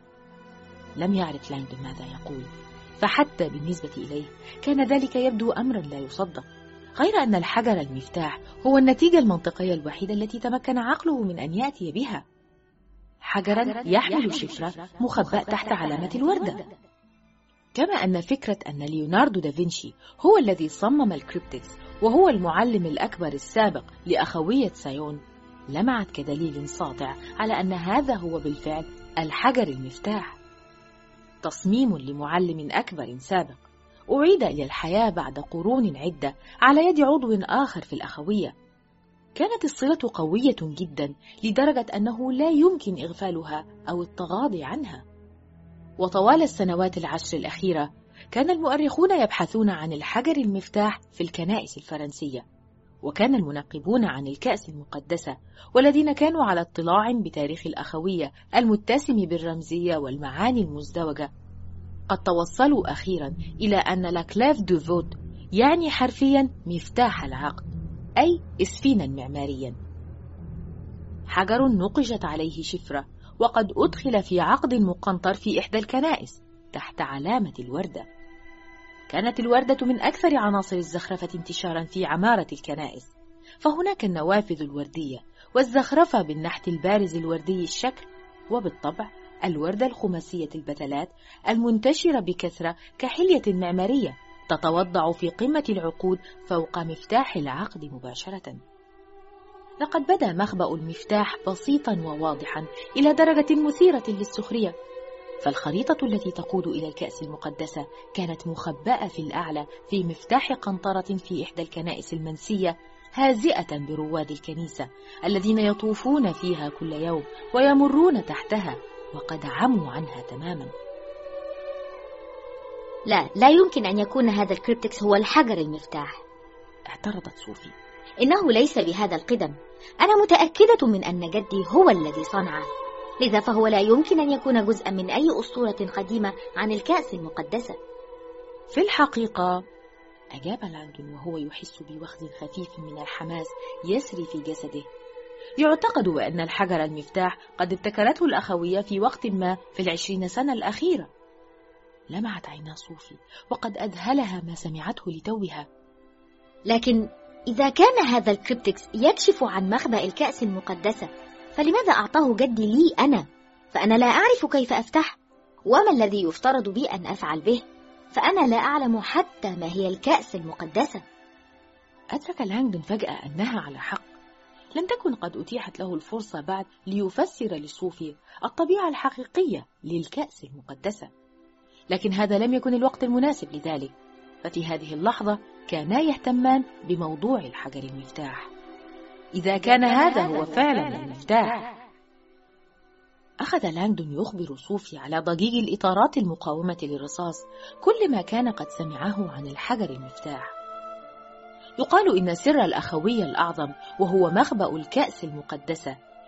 لم يعرف لانغدون ماذا يقول، فحتى بالنسبة إليه كان ذلك يبدو أمرا لا يصدق، غير أن الحجر المفتاح هو النتيجة المنطقية الوحيدة التي تمكن عقله من أن يأتي بها. حجرا يحمل شفرة مخبأ تحت علامة الوردة. كما أن فكرة أن ليوناردو دافنشي هو الذي صمم الكريبتكس وهو المعلم الأكبر السابق لأخوية سايون لمعت كدليل ساطع على أن هذا هو بالفعل الحجر المفتاح، تصميم لمعلم أكبر سابق أعيد إلى الحياة بعد قرون عدة على يد عضو آخر في الأخوية. كانت الصلة قوية جدا لدرجة أنه لا يمكن إغفالها أو التغاضي عنها. وطوال السنوات العشر الأخيرة كان المؤرخون يبحثون عن الحجر المفتاح في الكنائس الفرنسية، وكان المنقبون عن الكأس المقدسة والذين كانوا على اطلاع بتاريخ الأخوية المتسم بالرمزية والمعاني المزدوجة قد توصلوا أخيرا إلى أن لا كلاف دو فوت يعني حرفيا مفتاح العقد، أي إسفينا معماريا، حجر نقشت عليه شفرة وقد أدخل في عقد مقنطر في إحدى الكنائس تحت علامة الوردة. كانت الوردة من أكثر عناصر الزخرفة انتشارا في عمارة الكنائس، فهناك النوافذ الوردية والزخرفة بالنحت البارز الوردي الشكل، وبالطبع الوردة الخماسية البتلات المنتشرة بكثرة كحلية معمارية تتوضع في قمة العقود فوق مفتاح العقد مباشرة. لقد بدا مخبأ المفتاح بسيطا وواضحا إلى درجة مثيرة للسخرية، فالخريطة التي تقود إلى الكأس المقدسة كانت مخبأة في الأعلى في مفتاح قنطرة في إحدى الكنائس المنسية، هازئة برواد الكنيسة الذين يطوفون فيها كل يوم ويمرون تحتها وقد عموا عنها تماما. لا، لا يمكن أن يكون هذا الكريبتكس هو الحجر المفتاح، اعترضت صوفي. إنه ليس بهذا القدم، أنا متأكدة من أن جدي هو الذي صنعه، لذا فهو لا يمكن أن يكون جزءا من أي أسطورة قديمة عن الكأس المقدسة. في الحقيقة، أجاب لانغدون وهو يحس بوخز خفيف من الحماس يسري في جسده، يعتقد بأن الحجر المفتاح قد ابتكرته الأخوية في وقت ما في العشرين سنة الأخيرة. لمعت عينا صوفي وقد أذهلها ما سمعته لتوها. لكن إذا كان هذا الكريبتكس يكشف عن مخبأ الكأس المقدسة، فلماذا أعطاه جدي لي أنا؟ فأنا لا أعرف كيف أفتح، وما الذي يفترض بي أن أفعل به؟ فأنا لا أعلم حتى ما هي الكأس المقدسة. أدرك لانغدون فجأة أنها على حق، لم تكن قد أتيحت له الفرصة بعد ليفسر لصوفي الطبيعة الحقيقية للكأس المقدسة، لكن هذا لم يكن الوقت المناسب لذلك، ففي هذه اللحظة كانا يهتمان بموضوع الحجر المفتاح. إذا كان هذا هو فعلا المفتاح. أخذ لانغدون يخبر صوفي على ضجيج الإطارات المقاومة للرصاص كل ما كان قد سمعه عن الحجر المفتاح. يقال إن سر الأخوية الأعظم وهو مخبأ الكأس المقدسة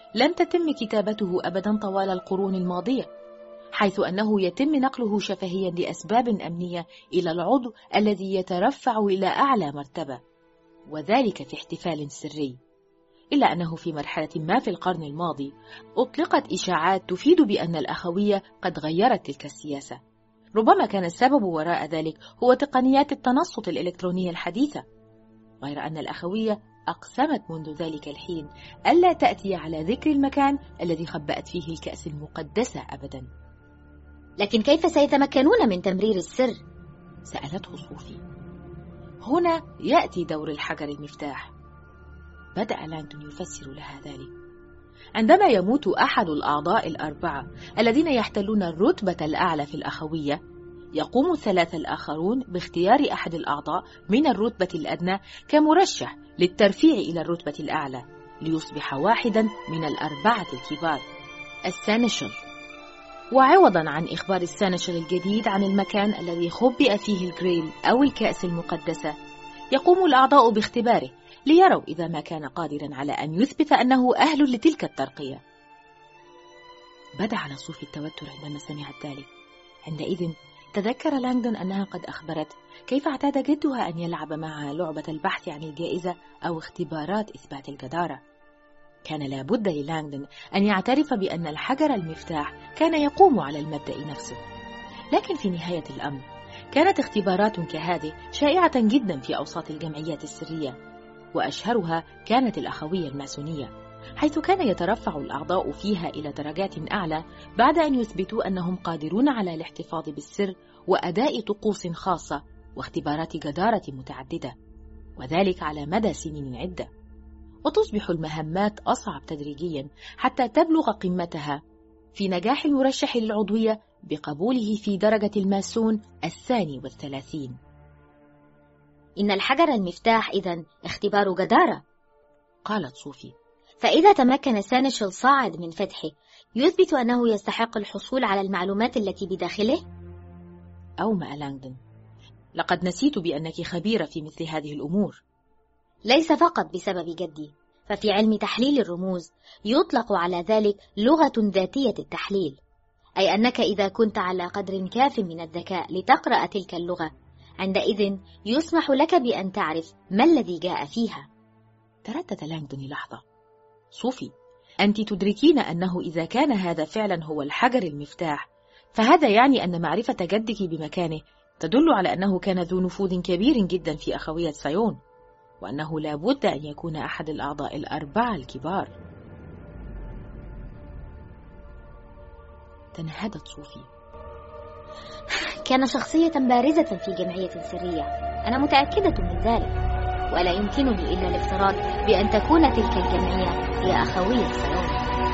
لم تتم كتابته أبدا طوال القرون الماضية، حيث أنه يتم نقله شفهيا لأسباب أمنية إلى العضو الذي يترفع إلى أعلى مرتبة، وذلك في احتفال سري. إلا أنه في مرحلة ما في القرن الماضي أطلقت إشاعات تفيد بأن الأخوية قد غيرت تلك السياسة. ربما كان السبب وراء ذلك هو تقنيات التنصت الإلكترونية الحديثة، غير أن الأخوية أقسمت منذ ذلك الحين ألا تأتي على ذكر المكان الذي خبأت فيه الكأس المقدسة أبدا. لكن كيف سيتمكنون من تمرير السر؟ سألته صوفي. هنا يأتي دور الحجر المفتاح. بدأ لانغدون يفسر لها ذلك. عندما يموت أحد الأعضاء الأربعة الذين يحتلون الرتبة الأعلى في الأخوية، يقوم الثلاثة الآخرون باختيار أحد الأعضاء من الرتبة الأدنى كمرشح للترفيع إلى الرتبة الأعلى، ليصبح واحدا من الأربعة الكبار، السانشل. وعوضا عن إخبار السانشل الجديد عن المكان الذي خبئ فيه الجريل أو الكأس المقدسة، يقوم الأعضاء باختباره ليروا إذا ما كان قادرا على أن يثبت أنه أهل لتلك الترقية. بدا على صوفي التوتر عندما سمعت ذلك. عندئذ تذكر لانغدون أنها قد أخبرت كيف اعتاد جدها أن يلعب معها لعبة البحث عن الجائزة أو اختبارات إثبات الجدارة. كان لابد للانغدون أن يعترف بأن الحجر المفتاح كان يقوم على المبدأ نفسه. لكن في نهاية الأمر كانت اختبارات كهذه شائعة جدا في أوساط الجمعيات السرية، وأشهرها كانت الأخوية الماسونية، حيث كان يترفع الأعضاء فيها إلى درجات أعلى بعد أن يثبتوا أنهم قادرون على الاحتفاظ بالسر وأداء طقوس خاصة واختبارات جدارة متعددة، وذلك على مدى سنين عدة. وتصبح المهمات أصعب تدريجيا حتى تبلغ قمتها في نجاح المرشح للعضوية بقبوله في درجة الماسون الثاني والثلاثين. إن الحجر المفتاح إذن اختبار جدارة، قالت صوفي. فإذا تمكن سانشل صاعد من فتحه يثبت أنه يستحق الحصول على المعلومات التي بداخله؟ أومأ لانغدون. لقد نسيت بأنك خبيرة في مثل هذه الأمور. ليس فقط بسبب جدي، ففي علم تحليل الرموز يطلق على ذلك لغة ذاتية التحليل، أي أنك إذا كنت على قدر كاف من الذكاء لتقرأ تلك اللغة، عندئذ يسمح لك بأن تعرف ما الذي جاء فيها. تردد لانغدون لحظة. صوفي، أنت تدركين أنه إذا كان هذا فعلا هو الحجر المفتاح، فهذا يعني أن معرفة جدك بمكانه تدل على أنه كان ذو نفوذ كبير جدا في أخوية سايون، وأنه لا بد أن يكون أحد الأعضاء الأربعة الكبار. تنهدت صوفي. كان شخصية بارزة في جمعية سرية، أنا متأكدة من ذلك، ولا يمكنني إلا الافتراض بأن تكون تلك الجمعية هي أخوية سايون.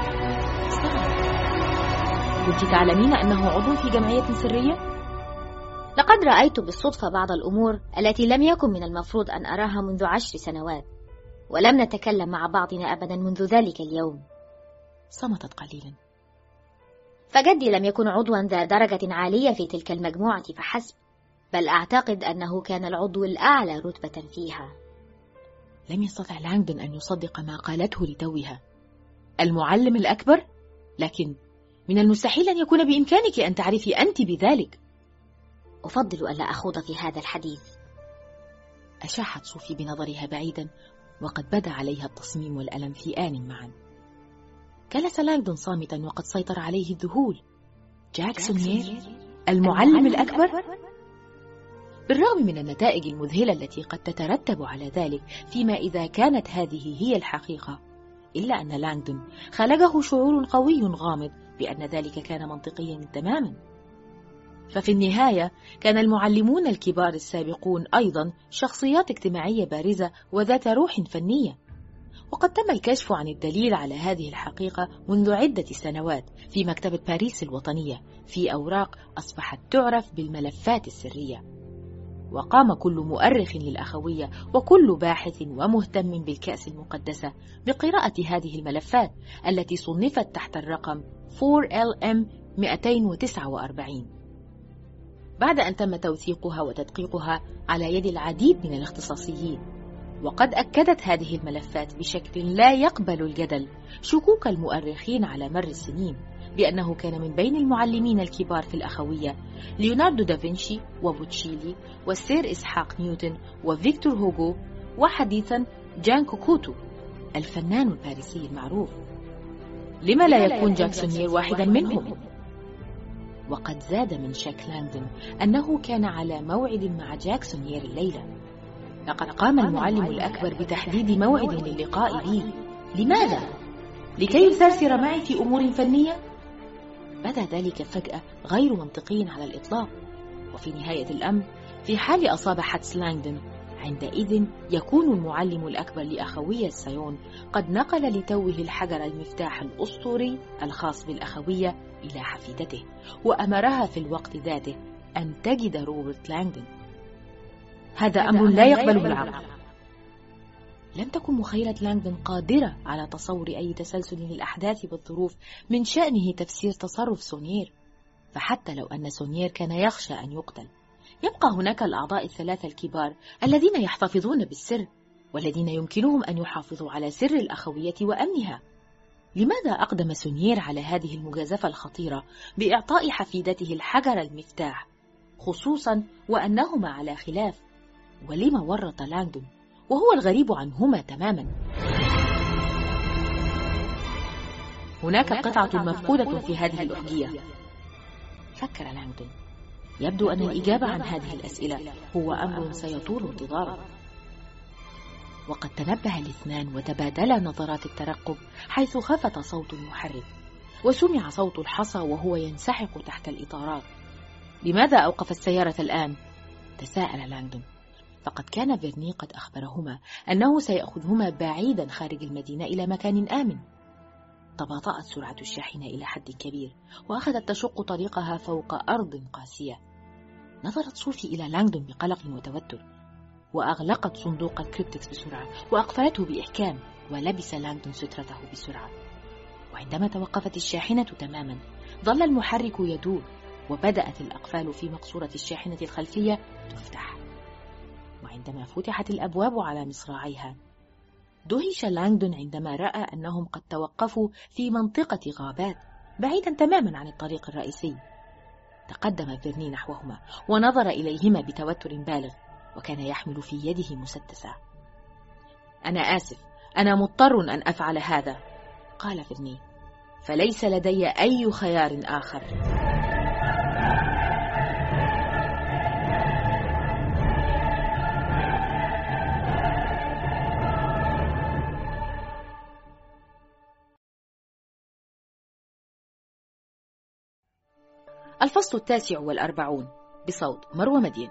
كنت تعلمين أنه عضو في جمعية سرية؟ لقد رأيت بالصدفة بعض الأمور التي لم يكن من المفروض أن أراها منذ عشر سنوات، ولم نتكلم مع بعضنا أبدا منذ ذلك اليوم. صمتت قليلا. فجدي لم يكن عضوا ذا درجة عالية في تلك المجموعة فحسب، بل أعتقد أنه كان العضو الأعلى رتبة فيها. لم يستطع لانغدون أن يصدق ما قالته لتوها. المعلم الأكبر؟ لكن من المستحيل أن يكون بإمكانك أن تعرفي أنت بذلك. أفضل ألا أخوض في هذا الحديث. أشاحت صوفي بنظرها بعيدا، وقد بدا عليها التصميم والألم في آن معا. جلس لانغدون صامتا وقد سيطر عليه الذهول. جاكسونيير؟ المعلم الأكبر؟ بالرغم من النتائج المذهلة التي قد تترتب على ذلك فيما إذا كانت هذه هي الحقيقة، إلا أن لانغدون خلقه شعور قوي غامض بأن ذلك كان منطقيا تماما. ففي النهاية كان المعلمون الكبار السابقون أيضا شخصيات اجتماعية بارزة وذات روح فنية، وقد تم الكشف عن الدليل على هذه الحقيقة منذ عدة سنوات في مكتبة باريس الوطنية في أوراق أصبحت تعرف بالملفات السرية. وقام كل مؤرخ للأخوية وكل باحث ومهتم بالكأس المقدسة بقراءة هذه الملفات التي صنفت تحت الرقم فور إل إم مئتين وتسعة وأربعين. بعد أن تم توثيقها وتدقيقها على يد العديد من الاختصاصيين، وقد أكدت هذه الملفات بشكل لا يقبل الجدل شكوك المؤرخين على مر السنين بأنه كان من بين المعلمين الكبار في الأخوية ليوناردو دافنشي وبوتشيلي والسير إسحاق نيوتن وفيكتور هوغو، وحديثا جان كوكوتو الفنان الباريسي المعروف. لما لا يكون جاك سونيير واحدا منهم؟ وقد زاد من شك لانغدون أنه كان على موعد مع جاك سونيير الليلة. لقد قام المعلم الأكبر بتحديد موعد للقاء بي. لماذا؟ لكي يثرثر معي في أمور فنية؟ بدا ذلك فجأة غير منطقي على الإطلاق. وفي نهاية الأمر، في حال أصاب حدس لانغدون، عندئذ يكون المعلم الأكبر لأخوية سايون قد نقل لتوه الحجر المفتاح الأسطوري الخاص بالأخوية إلى حفيدته، وأمرها في الوقت ذاته أن تجد روبرت لانغدون. هذا أمر لا يقبله العقل. لم تكن مخيلة لانغدون قادرة على تصور أي تسلسل للأحداث والظروف من شأنه تفسير تصرف سونيير. فحتى لو أن سونيير كان يخشى أن يقتل، يبقى هناك الأعضاء الثلاثة الكبار الذين يحتفظون بالسر، والذين يمكنهم أن يحافظوا على سر الأخوية وأمنها. لماذا أقدم سونيير على هذه المجازفة الخطيرة بإعطاء حفيدته الحجر المفتاح، خصوصا وأنهما على خلاف؟ ولما ورط لانغدون وهو الغريب عنهما تماما؟ هناك قطعة مفقودة في هذه الأحجية، فكر لانغدون. يبدو أن الإجابة عن هذه الأسئلة هو أمر سيطول انتظاره. وقد تنبه الاثنان وتبادلا نظرات الترقب حيث خفت صوت المحرك، وسمع صوت الحصى وهو ينسحق تحت الإطارات. لماذا أوقف السيارة الآن؟ تساءل لانغدون. فقد كان فيرني قد أخبرهما أنه سيأخذهما بعيدا خارج المدينة إلى مكان آمن. تباطأت سرعة الشاحنة إلى حد كبير، وأخذت تشق طريقها فوق أرض قاسية. نظرت صوفي إلى لانغدون بقلق وتوتر، وأغلقت صندوق الكريبتكس بسرعة وأقفلته بإحكام، ولبس لانغدون سترته بسرعة. وعندما توقفت الشاحنة تماما، ظل المحرك يدور، وبدأت الأقفال في مقصورة الشاحنة الخلفية تفتح. وعندما فتحت الأبواب على مصراعيها، دهش لانغدون عندما رأى أنهم قد توقفوا في منطقة غابات بعيدا تماما عن الطريق الرئيسي. تقدم فيرني نحوهما ونظر إليهما بتوتر بالغ، وكان يحمل في يده مسدسا. أنا آسف، أنا مضطر أن أفعل هذا، قال فيرني، فليس لدي أي خيار آخر. الفصل التاسع والأربعون، بصوت مروى مدين.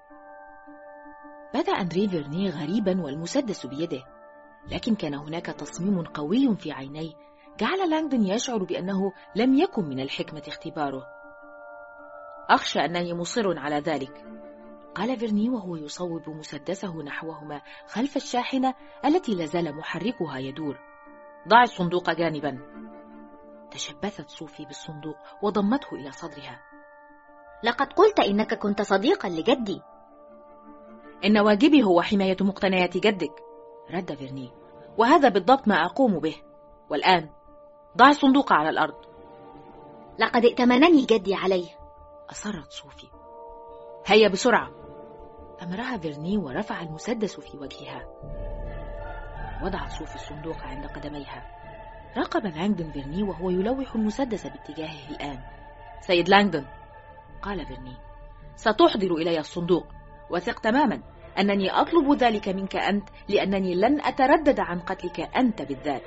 بدأ أندري فيرني غريبا والمسدس بيده، لكن كان هناك تصميم قوي في عينيه جعل لانغدون يشعر بأنه لم يكن من الحكمة اختباره. أخشى أنني مصر على ذلك، قال فيرني وهو يصوب مسدسه نحوهما خلف الشاحنة التي لازال محركها يدور. ضع الصندوق جانبا. تشبثت صوفي بالصندوق وضمته إلى صدرها. لقد قلت إنك كنت صديقا لجدي. إن واجبي هو حماية مقتنيات جدك، رد فيرني، وهذا بالضبط ما أقوم به. والآن ضع الصندوق على الأرض. لقد ائتمنني جدي عليه، أصرت صوفي. هيا بسرعة، أمرها فيرني ورفع المسدس في وجهها. وضعت صوفي الصندوق عند قدميها. راقب لانغدون فيرني وهو يلوح المسدس باتجاهه الآن. سيد لانغدون، قال فيرني، ستحضر إلي الصندوق، وثق تماما أنني أطلب ذلك منك أنت، لأنني لن أتردد عن قتلك أنت بالذات.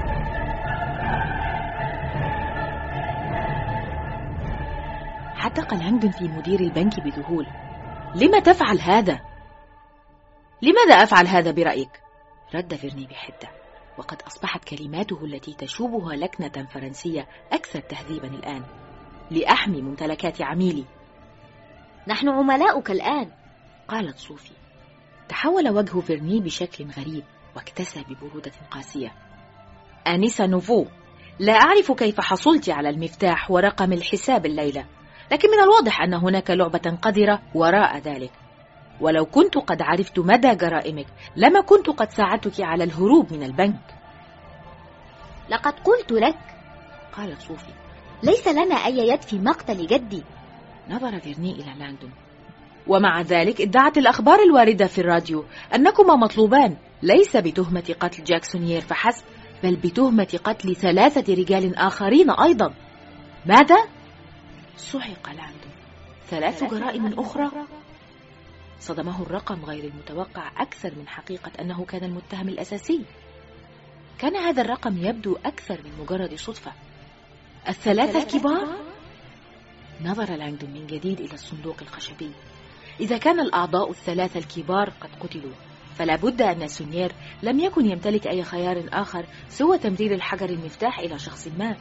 حدق لانغدون في مدير البنك بذهول. لما تفعل هذا؟ لماذا أفعل هذا برأيك؟ رد فيرني بحدة، وقد أصبحت كلماته التي تشوبها لكنة فرنسية أكثر تهذيبا الآن. لأحمي ممتلكات عميلي. نحن عملاؤك الآن، قالت صوفي. تحول وجه فيرني بشكل غريب واكتسى ببرودة قاسية. آنسة نوفو، لا أعرف كيف حصلت على المفتاح ورقم الحساب الليلة، لكن من الواضح أن هناك لعبة قذرة وراء ذلك. ولو كنت قد عرفت مدى جرائمك لما كنت قد ساعدتك على الهروب من البنك. لقد قلت لك، قالت صوفي، ليس لنا أي يد في مقتل جدي. نظر فيرني إلى لانغدون. ومع ذلك ادعت الأخبار الواردة في الراديو أنكما مطلوبان ليس بتهمة قتل جاك سونيير فحسب، بل بتهمة قتل ثلاثة رجال آخرين أيضا. ماذا؟ صعق لانغدون. ثلاث جرائم أخرى؟ صدمه الرقم غير المتوقع أكثر من حقيقة أنه كان المتهم الأساسي. كان هذا الرقم يبدو أكثر من مجرد صدفة. الثلاثة الكبار؟ نظر لانغدون من جديد إلى الصندوق الخشبي. إذا كان الأعضاء الثلاثة الكبار قد قتلوا، فلا بد أن سونيير لم يكن يمتلك أي خيار آخر سوى تمرير الحجر المفتاح إلى شخص ما.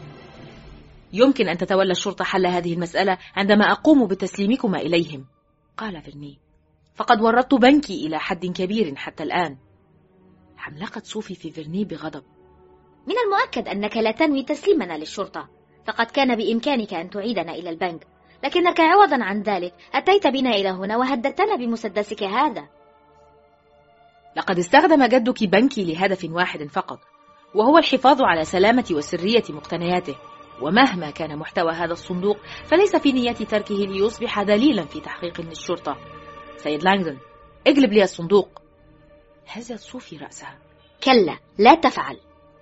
يمكن أن تتولى الشرطة حل هذه المسألة عندما أقوم بتسليمكما إليهم، قال فيرني، فقد ورطت بنكي إلى حد كبير حتى الآن. حملقت صوفي في فيرني بغضب. من المؤكد أنك لا تنوي تسليمنا للشرطة، فقد كان بإمكانك أن تعيدنا إلى البنك، لكنك عوضا عن ذلك أتيت بنا إلى هنا وهددتنا بمسدسك هذا. لقد استخدم جدك بنكي لهدف واحد فقط، وهو الحفاظ على سلامة وسرية مقتنياته، ومهما كان محتوى هذا الصندوق فليس في نيتي تركه ليصبح دليلا في تحقيق للشرطة. سيد لانغدون، اجلب لي الصندوق. هزت صوفي رأسها. كلا، لا تفعل.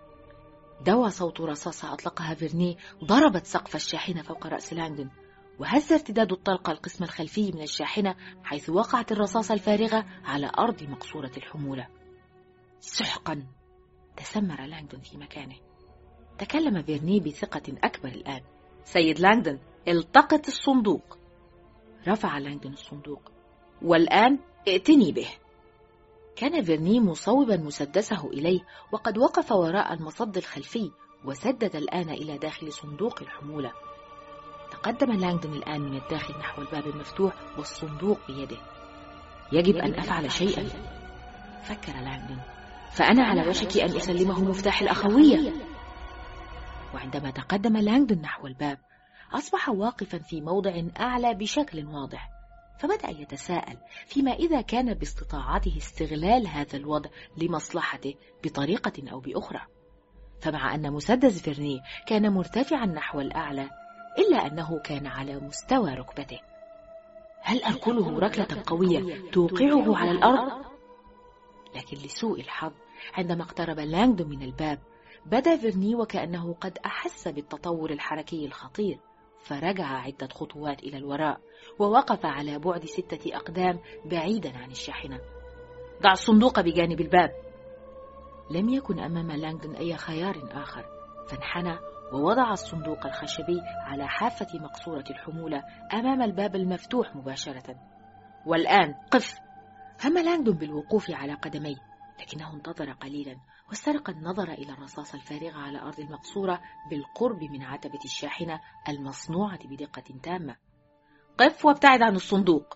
دوى صوت رصاصة أطلقها فيرني ضربت سقف الشاحنة فوق رأس لانغدون، وهز ارتداد الطلقة القسم الخلفي من الشاحنة حيث وقعت الرصاصة الفارغة على أرض مقصورة الحمولة. سحقا، تسمر لانغدون في مكانه. تكلم فيرني بثقة أكبر الآن. سيد لانغدون، التقط الصندوق. رفع لانغدون الصندوق. والآن ائتني به. كان فيرني مصوبا مسدسه إليه، وقد وقف وراء المصد الخلفي وسدد الآن إلى داخل صندوق الحمولة. تقدم لانغدون الآن من الداخل نحو الباب المفتوح والصندوق بيده. يجب أن أفعل شيئا، فكر لانغدون، فأنا على وشك أن أسلمه مفتاح الأخوية. وعندما تقدم لانغدون نحو الباب أصبح واقفا في موضع أعلى بشكل واضح، فبدأ يتساءل فيما إذا كان باستطاعته استغلال هذا الوضع لمصلحته بطريقة أو بأخرى. فمع أن مسدس فيرني كان مرتفعا نحو الأعلى، إلا أنه كان على مستوى ركبته. هل أركله ركلة قوية توقعه على الأرض؟ لكن لسوء الحظ عندما اقترب لانغدون من الباب بدا فيرني وكأنه قد أحس بالتطور الحركي الخطير، فرجع عدة خطوات إلى الوراء ووقف على بعد ستة أقدام بعيدا عن الشاحنة. ضع الصندوق بجانب الباب. لم يكن أمام لانغدون أي خيار آخر، فانحنى ووضع الصندوق الخشبي على حافة مقصورة الحمولة أمام الباب المفتوح مباشرة. والآن قف. هم لانغدون بالوقوف على قدميه، لكنه انتظر قليلا واسترق النظر إلى الرصاصة الفارغة على أرض المقصورة بالقرب من عتبة الشاحنة المصنوعة بدقة تامة. قف وابتعد عن الصندوق.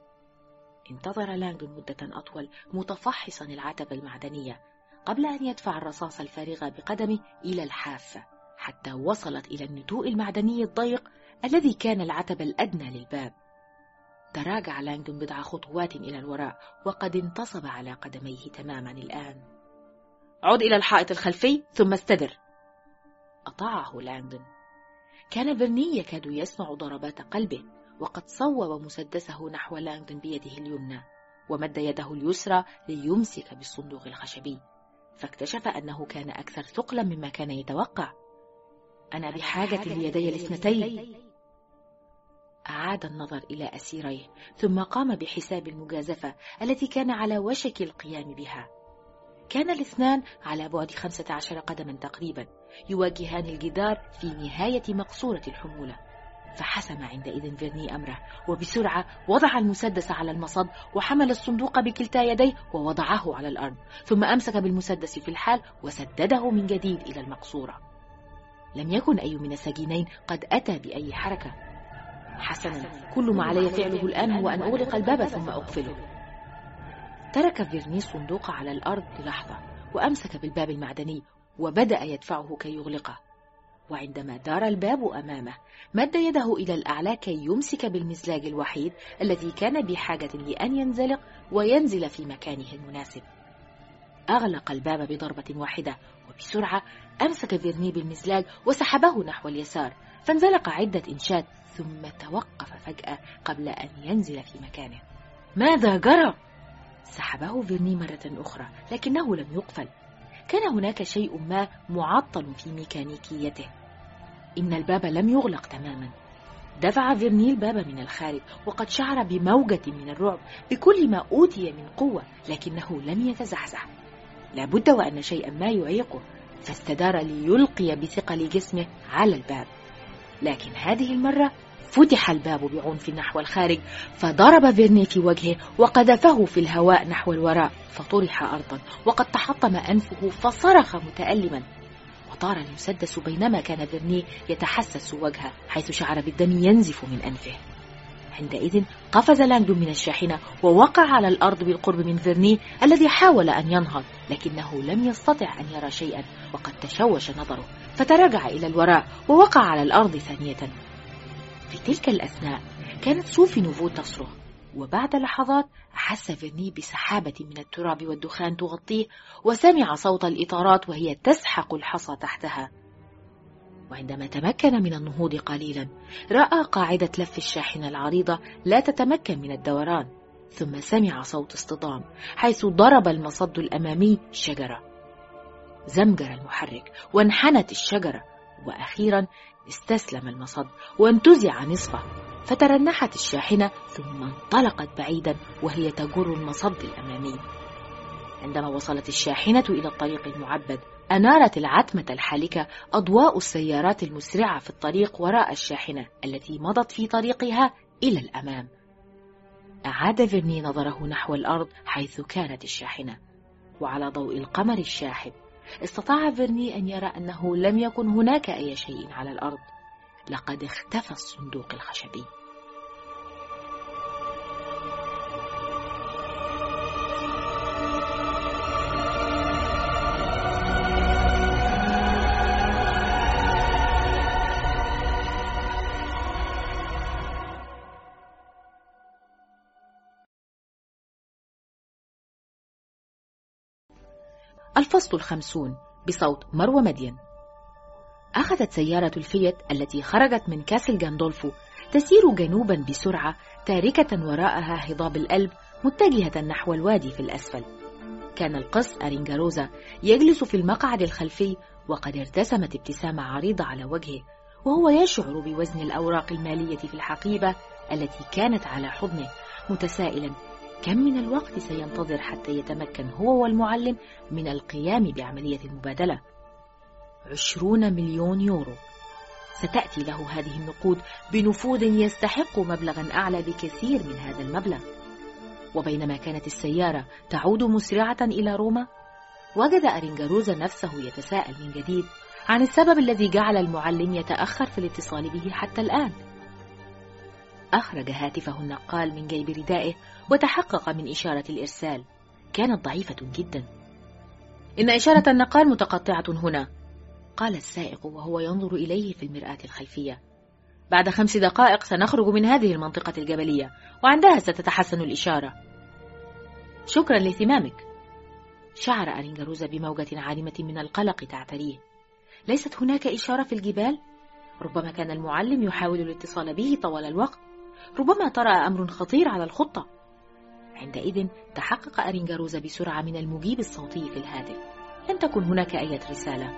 انتظر لانغدون مدة أطول متفحصا العتبة المعدنية قبل أن يدفع الرصاصة الفارغة بقدمه إلى الحافة حتى وصلت إلى النتوء المعدني الضيق الذي كان العتبة الأدنى للباب. تراجع لانغدون بضع خطوات إلى الوراء وقد انتصب على قدميه تماما الآن. عد إلى الحائط الخلفي ثم استدر. أطاعه لانغدون. كان فيرني يكاد يسمع ضربات قلبه، وقد صوب مسدسه نحو لانغدون بيده اليمنى ومد يده اليسرى ليمسك بالصندوق الخشبي، فاكتشف أنه كان أكثر ثقلا مما كان يتوقع. أنا بحاجة ليدي الاثنتين. أعاد النظر إلى أسيريه ثم قام بحساب المجازفة التي كان على وشك القيام بها. كان الاثنان على بعد خمسة عشر قدما تقريبا يواجهان الجدار في نهاية مقصورة الحمولة. فحسم عندئذ فيرني أمره، وبسرعة وضع المسدس على المصد وحمل الصندوق بكلتا يديه ووضعه على الأرض، ثم أمسك بالمسدس في الحال وسدده من جديد إلى المقصورة. لم يكن أي من السجينين قد أتى بأي حركة. حسنا، كل ما علي فعله الآن هو أن أغلق الباب ثم أقفله. ترك فيرني الصندوق على الأرض للحظة وأمسك بالباب المعدني وبدأ يدفعه كي يغلقه، وعندما دار الباب أمامه مد يده إلى الأعلى كي يمسك بالمزلاج الوحيد الذي كان بحاجة لأن ينزلق وينزل في مكانه المناسب. أغلق الباب بضربة واحدة، وبسرعة أمسك فيرني بالمزلاج وسحبه نحو اليسار، فانزلق عدة إنشات ثم توقف فجأة قبل أن ينزل في مكانه. ماذا جرى؟ سحبه فيرني مرة أخرى لكنه لم يقفل. كان هناك شيء ما معطل في ميكانيكيته. إن الباب لم يغلق تماما. دفع فيرني الباب من الخارج وقد شعر بموجة من الرعب بكل ما أوتي من قوة، لكنه لم يتزحزح. لابد وأن شيئا ما يعيقه، فاستدار ليلقي بثقل جسمه على الباب. لكن هذه المرة فتح الباب بعنف نحو الخارج، فضرب فيرني في وجهه وقذفه في الهواء نحو الوراء، فطرح أرضا وقد تحطم أنفه فصرخ متألما. وطار المسدس بينما كان فيرني يتحسس وجهه، حيث شعر بالدم ينزف من أنفه. عندئذ قفز لانغدون من الشاحنة ووقع على الأرض بالقرب من فيرني الذي حاول أن ينهض، لكنه لم يستطع أن يرى شيئا وقد تشوش نظره، فتراجع إلى الوراء ووقع على الأرض ثانية. في تلك الأثناء كانت صوفي نوفو تصرخ، وبعد لحظات أحس فيرني بسحابة من التراب والدخان تغطيه، وسمع صوت الإطارات وهي تسحق الحصى تحتها. وعندما تمكن من النهوض قليلا رأى قاعدة لف الشاحنة العريضة لا تتمكن من الدوران، ثم سمع صوت اصطدام حيث ضرب المصد الأمامي شجرة. زمجر المحرك وانحنت الشجرة، وأخيرا استسلم المصد وانتزع نصفه، فترنحت الشاحنة ثم انطلقت بعيدا وهي تجر المصد الأمامي. عندما وصلت الشاحنة إلى الطريق المعبد أنارت العتمة الحالكة أضواء السيارات المسرعة في الطريق وراء الشاحنة التي مضت في طريقها إلى الأمام. أعاد فيرني نظره نحو الأرض حيث كانت الشاحنة، وعلى ضوء القمر الشاحب استطاع فيرني أن يرى أنه لم يكن هناك أي شيء على الأرض، لقد اختفى الصندوق الخشبي. الفصل الخمسون بصوت مروى مدين. أخذت سيارة الفيت التي خرجت من كاسل جاندولفو تسير جنوبا بسرعة، تاركة وراءها هضاب الألب متجهة نحو الوادي في الأسفل. كان القس أرينجاروزا يجلس في المقعد الخلفي، وقد ارتسمت ابتسامة عريضة على وجهه وهو يشعر بوزن الأوراق المالية في الحقيبة التي كانت على حضنه، متسائلا كم من الوقت سينتظر حتى يتمكن هو والمعلم من القيام بعملية المبادلة. عشرون مليون يورو ستأتي له هذه النقود بنفوذ يستحق مبلغا أعلى بكثير من هذا المبلغ. وبينما كانت السيارة تعود مسرعة إلى روما، وجد أرينجاروزا نفسه يتساءل من جديد عن السبب الذي جعل المعلم يتأخر في الاتصال به حتى الآن. أخرج هاتفه النقال من جيب ردائه وتحقق من إشارة الإرسال. كانت ضعيفة جدا. إن إشارة النقال متقطعة هنا، قال السائق وهو ينظر إليه في المرآة الخلفية. بعد خمس دقائق سنخرج من هذه المنطقة الجبلية، وعندها ستتحسن الإشارة. شكرا لاهتمامك. شعر أرينجاروزا بموجة عارمة من القلق تعتريه. ليست هناك إشارة في الجبال؟ ربما كان المعلم يحاول الاتصال به طوال الوقت. ربما طرأ أمر خطير على الخطة. عندئذ تحقق أرينجاروزا بسرعة من المجيب الصوتي في الهاتف. لم تكن هناك أي رسالة،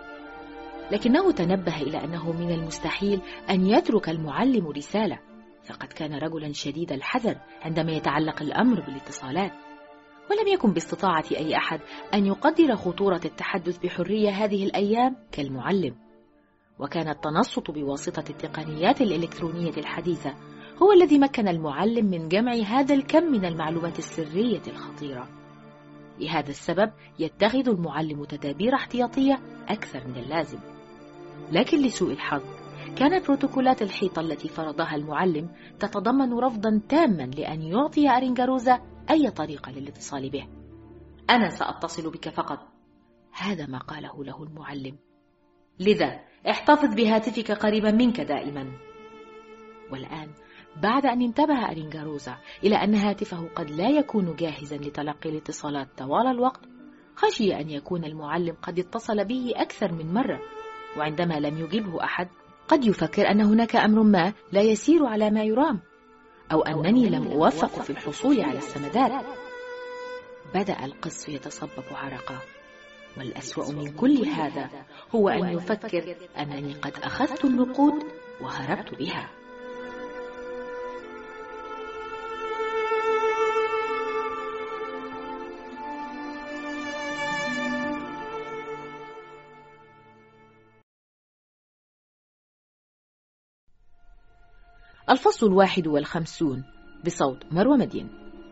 لكنه تنبه إلى أنه من المستحيل أن يترك المعلم رسالة، فقد كان رجلا شديد الحذر عندما يتعلق الأمر بالاتصالات، ولم يكن باستطاعة أي أحد أن يقدر خطورة التحدث بحرية هذه الأيام كالمعلم. وكان التنصت بواسطة التقنيات الإلكترونية الحديثة هو الذي مكن المعلم من جمع هذا الكم من المعلومات السرية الخطيرة. لهذا السبب يتخذ المعلم تدابير احتياطية أكثر من اللازم. لكن لسوء الحظ كانت بروتوكولات الحيطة التي فرضها المعلم تتضمن رفضا تاما لأن يعطي أرينجاروزا أي طريقة للاتصال به. أنا سأتصل بك فقط، هذا ما قاله له المعلم. لذا احتفظ بهاتفك قريبا منك دائما. والآن بعد أن انتبه ألينغاروزا إلى أن هاتفه قد لا يكون جاهزا لتلقي الاتصالات طوال الوقت، خشي أن يكون المعلم قد اتصل به أكثر من مرة، وعندما لم يجبه أحد قد يفكر أن هناك أمر ما لا يسير على ما يرام، أو أنني لم أوفق في الحصول على السندات. بدأ القص يتصبب عرقا، والأسوأ من كل هذا هو أن يفكر أنني قد أخذت النقود وهربت بها. الفصل الواحد والخمسون بصوت مروى مدين.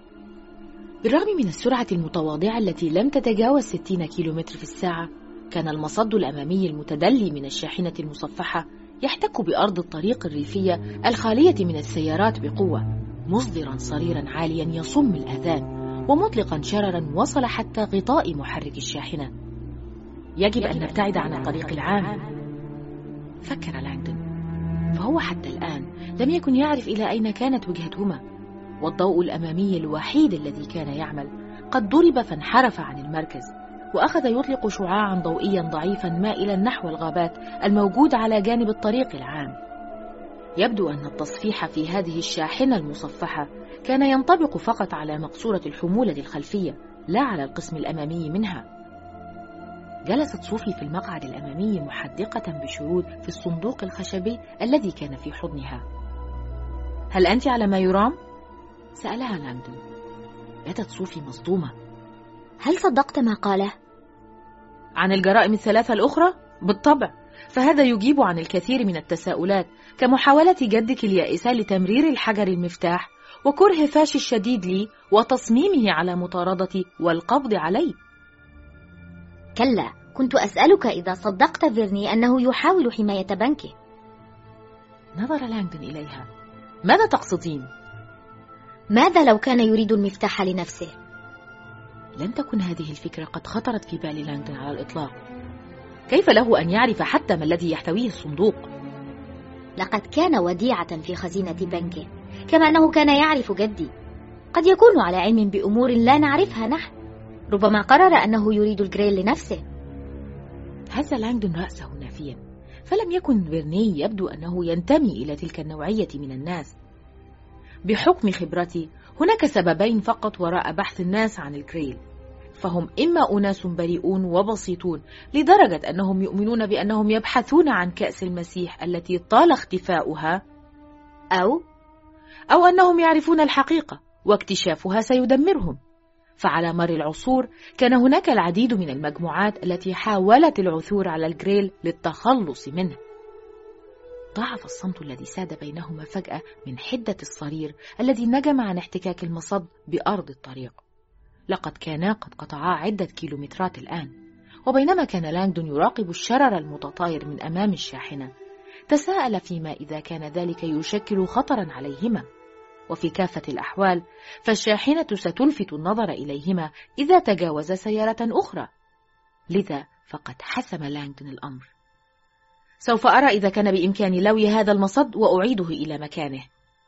بالرغم من السرعة المتواضعة التي لم تتجاوز ستين كيلومتر في الساعة، كان المصد الأمامي المتدلي من الشاحنة المصفحة يحتك بأرض الطريق الريفية الخالية من السيارات بقوة، مصدرا صريرا عاليا يصم الآذان، ومطلقا شررا وصل حتى غطاء محرك الشاحنة. يجب أن نبتعد عن الطريق العام، فكر لانغدون، فهو حتى الآن لم يكن يعرف إلى أين كانت وجهتهما، والضوء الأمامي الوحيد الذي كان يعمل قد ضرب فانحرف عن المركز، وأخذ يطلق شعاعا ضوئيا ضعيفا مائلا نحو الغابات الموجود على جانب الطريق العام. يبدو أن التصفيح في هذه الشاحنة المصفحة كان ينطبق فقط على مقصورة الحمولة الخلفية، لا على القسم الأمامي منها. جلست صوفي في المقعد الأمامي محدقة بشرود في الصندوق الخشبي الذي كان في حضنها. هل أنت على ما يرام؟ سألها لانغدون. بدت صوفي مصدومة. هل صدقت ما قاله؟ عن الجرائم الثلاثة الأخرى؟ بالطبع، فهذا يجيب عن الكثير من التساؤلات، كمحاولة جدك اليائسة لتمرير الحجر المفتاح، وكره فاشي الشديد لي، وتصميمه على مطاردتي والقبض علي. كلا، كنت أسألك إذا صدقت فيرني أنه يحاول حماية بنكه. نظر لانغدون إليها. ماذا تقصدين؟ ماذا لو كان يريد المفتاح لنفسه؟ لم تكن هذه الفكرة قد خطرت في بال لانغدون على الإطلاق. كيف له أن يعرف حتى ما الذي يحتويه الصندوق؟ لقد كان وديعة في خزينة بنكه، كما أنه كان يعرف جدي. قد يكون على علم بأمور لا نعرفها نحن. ربما قرر أنه يريد الجريل لنفسه. هز لانغدون رأسه نافيا، فلم يكن فيرني يبدو أنه ينتمي إلى تلك النوعية من الناس. بحكم خبرتي، هناك سببين فقط وراء بحث الناس عن الجريل، فهم إما أناس بريئون وبسيطون لدرجة أنهم يؤمنون بأنهم يبحثون عن كأس المسيح التي طال اختفاؤها، أو أو أنهم يعرفون الحقيقة واكتشافها سيدمرهم. فعلى مر العصور كان هناك العديد من المجموعات التي حاولت العثور على الجريل للتخلص منه. ضاعف الصمت الذي ساد بينهما فجأة من حدة الصرير الذي نجم عن احتكاك المصد بأرض الطريق. لقد كانا قد قطعا عدة كيلومترات الآن، وبينما كان لانغدون يراقب الشرر المتطاير من أمام الشاحنة، تساءل فيما إذا كان ذلك يشكل خطرا عليهما. وفي كافة الأحوال فالشاحنة ستلفت النظر إليهما إذا تجاوز سيارة أخرى. لذا فقد حسم لانغدون الأمر. سوف أرى إذا كان بإمكاني لوي هذا المصد وأعيده إلى مكانه.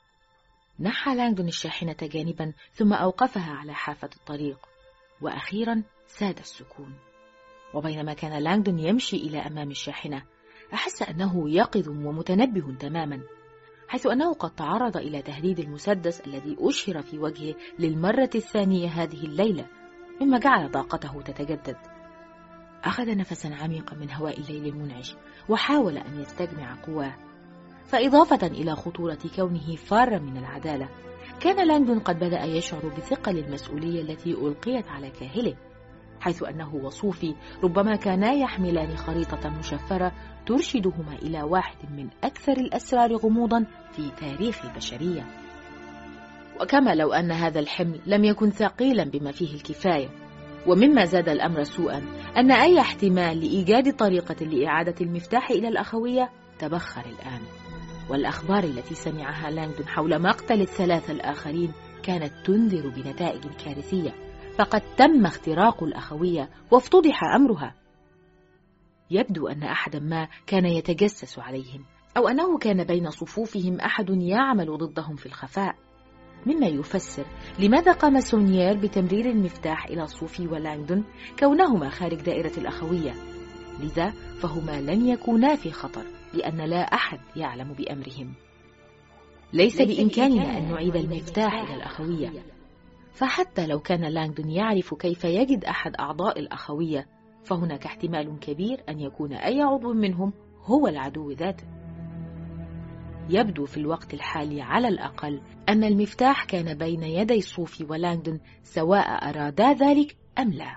نحى لانغدون الشاحنة جانبا ثم أوقفها على حافة الطريق، وأخيرا ساد السكون. وبينما كان لانغدون يمشي إلى أمام الشاحنة، أحس أنه يقظ ومتنبه تماما، حيث أنه قد تعرض إلى تهديد المسدس الذي أشهر في وجهه للمرة الثانية هذه الليلة، مما جعل طاقته تتجدد. أخذ نفسا عميقا من هواء الليل المنعش، وحاول أن يستجمع قواه. فإضافة إلى خطورة كونه فارا من العدالة، كان لانغدون قد بدأ يشعر بثقل المسؤولية التي ألقيت على كاهله، حيث أنه وصوفي ربما كانا يحملان خريطة مشفرة ترشدهما إلى واحد من أكثر الأسرار غموضا في تاريخ البشرية. وكما لو أن هذا الحمل لم يكن ثقيلا بما فيه الكفاية. ومما زاد الأمر سوءا أن أي احتمال لإيجاد طريقة لإعادة المفتاح إلى الأخوية تبخر الآن. والأخبار التي سمعها لانغدون حول مقتل الثلاثة الآخرين كانت تنذر بنتائج كارثية، فقد تم اختراق الأخوية وافتضح أمرها. يبدو أن أحدا ما كان يتجسس عليهم، أو أنه كان بين صفوفهم أحد يعمل ضدهم في الخفاء، مما يفسر لماذا قام سونيير بتمرير المفتاح إلى صوفي ولانغدون كونهما خارج دائرة الأخوية. لذا فهما لن يكونا في خطر، لأن لا أحد يعلم بأمرهم. ليس بإمكاننا أن نعيد المفتاح إلى الأخوية، فحتى لو كان لانغدون يعرف كيف يجد أحد أعضاء الأخوية، فهناك احتمال كبير أن يكون أي عضو منهم هو العدو ذاته. يبدو في الوقت الحالي على الأقل أن المفتاح كان بين يدي صوفي ولانغدون، سواء أرادا ذلك أم لا.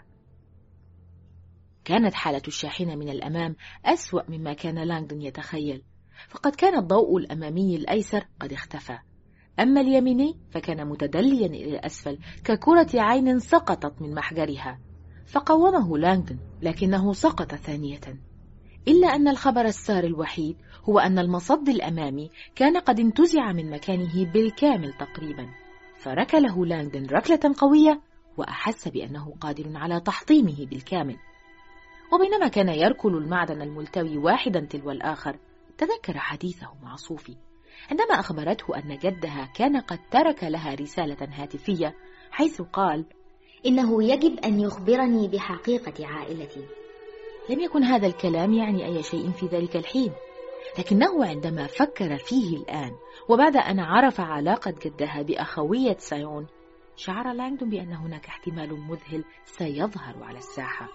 كانت حالة الشاحنة من الأمام أسوأ مما كان لانغدون يتخيل، فقد كان الضوء الأمامي الأيسر قد اختفى، أما اليميني فكان متدليا إلى الأسفل ككرة عين سقطت من محجرها، فقومه لانغدون لكنه سقط ثانية. إلا أن الخبر السار الوحيد هو أن المصد الأمامي كان قد انتزع من مكانه بالكامل تقريبا، فركله لانغدون ركلة قوية وأحس بأنه قادر على تحطيمه بالكامل. وبينما كان يركل المعدن الملتوي واحدا تلو الآخر، تذكر حديثه مع صوفي عندما أخبرته أن جدها كان قد ترك لها رسالة هاتفية حيث قال: إنه يجب أن يخبرني بحقيقة عائلتي. لم يكن هذا الكلام يعني أي شيء في ذلك الحين، لكنه عندما فكر فيه الآن وبعد أن عرف علاقة جدها بأخوية سايون، شعر لانغدون بأن هناك احتمال مذهل سيظهر على الساحة.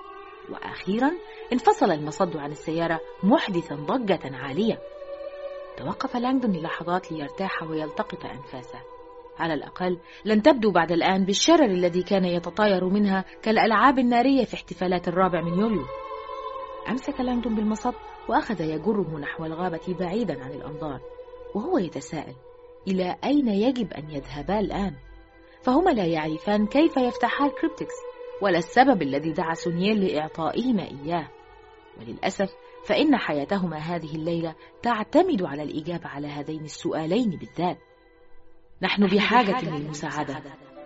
وأخيرا انفصل المصد عن السيارة محدثا ضجة عالية. توقف لانغدون للحظات ليرتاح ويلتقط أنفاسه. على الأقل لن تبدو بعد الآن بالشرر الذي كان يتطاير منها كالألعاب النارية في احتفالات الرابع من يوليو. أمسك لانغدون بالمصد وأخذ يجره نحو الغابة بعيدا عن الأنظار، وهو يتساءل إلى أين يجب أن يذهبا الآن، فهما لا يعرفان كيف يفتحا الكريبتكس ولا السبب الذي دعا سونيير لإعطائهما إياه. وللأسف فإن حياتهما هذه الليلة تعتمد على الإجابة على هذين السؤالين بالذات. نحن بحاجة للمساعدة،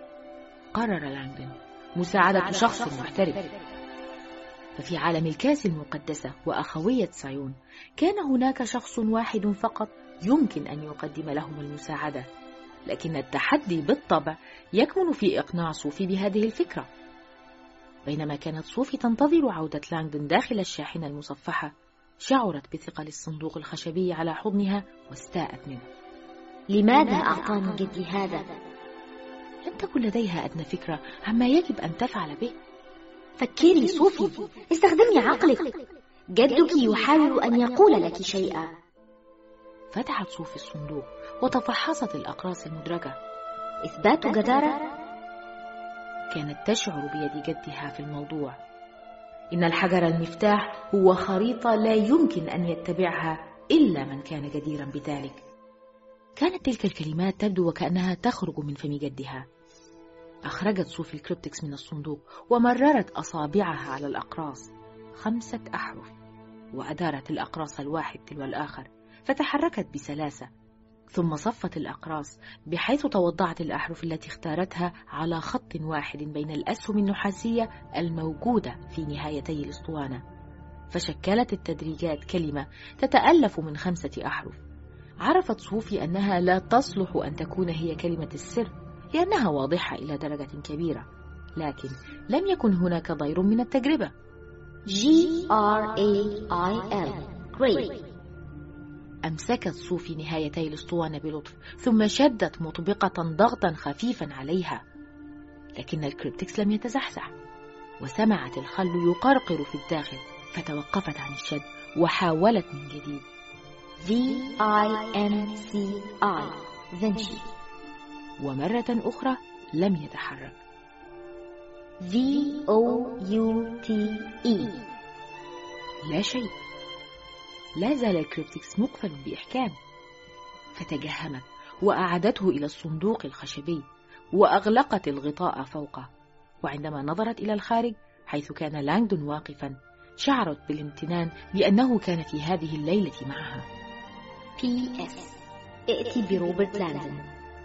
قرر لانغدون، مساعدة شخص محترف. ففي عالم الكاس المقدسة وأخوية سايون كان هناك شخص واحد فقط يمكن أن يقدم لهم المساعدة، لكن التحدي بالطبع يكمن في إقناع صوفي بهذه الفكرة. بينما كانت صوفي تنتظر عودة لانغدون داخل الشاحنة المصفحة، شعرت بثقل الصندوق الخشبي على حضنها واستاءت منه. لماذا أعطاني جدي هذا؟ لم تكن لديها أدنى فكرة عما يجب أن تفعل به. فكري صوفي، استخدمي عقلك، جدك يحاول أن يقول لك شيئا. فتحت صوفي الصندوق وتفحصت الأقراص المدرجة. إثبات جدارة؟ كانت تشعر بيد جدها في الموضوع. إن الحجر المفتاح هو خريطة لا يمكن أن يتبعها إلا من كان جديرا بذلك. كانت تلك الكلمات تبدو وكأنها تخرج من فم جدها. أخرجت صوفي الكريبتكس من الصندوق ومررت أصابعها على الأقراص، خمسة أحرف، وأدارت الأقراص الواحد تلو الآخر فتحركت بسلاسة، ثم صفت الأقراص بحيث توضعت الأحرف التي اختارتها على خط واحد بين الأسهم النحاسية الموجودة في نهايتي الأسطوانة، فشكلت التدريجات كلمة تتألف من خمسة أحرف. عرفت صوفي أنها لا تصلح أن تكون هي كلمة السر لأنها واضحة إلى درجة كبيرة، لكن لم يكن هناك ضير من التجربة. جي آر إيه آي إل Great. أمسكت صوفي نهايتي الأسطوانة بلطف، ثم شدت مطبقة ضغطا خفيفا عليها، لكن الكريبتكس لم يتزحزح، وسمعت الخل يقرقر في الداخل، فتوقفت عن الشد وحاولت من جديد. V I N C I فينشي. ومرة أخرى لم يتحرك. V O U T E لا شيء. لا زال الكريبتكس مقفل بإحكام، فتجهمت وأعادته إلى الصندوق الخشبي وأغلقت الغطاء فوقه. وعندما نظرت إلى الخارج حيث كان لانغدون واقفا، شعرت بالامتنان لأنه كان في هذه الليلة معها. بي إس ائتي بروبرت لانغدون.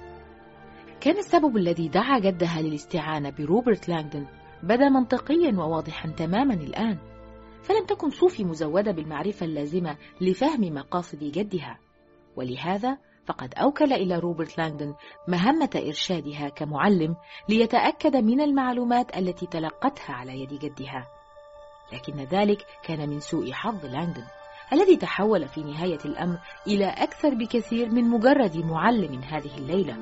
كان السبب الذي دعا جدها للاستعانة بروبرت لانغدون بدا منطقيا وواضحا تماما الآن، فلم تكن صوفي مزودة بالمعرفة اللازمة لفهم مقاصد جدها، ولهذا فقد أوكل إلى روبرت لانغدون مهمة إرشادها كمعلم ليتأكد من المعلومات التي تلقتها على يد جدها. لكن ذلك كان من سوء حظ لانغدون الذي تحول في نهاية الأمر إلى أكثر بكثير من مجرد معلم هذه الليلة،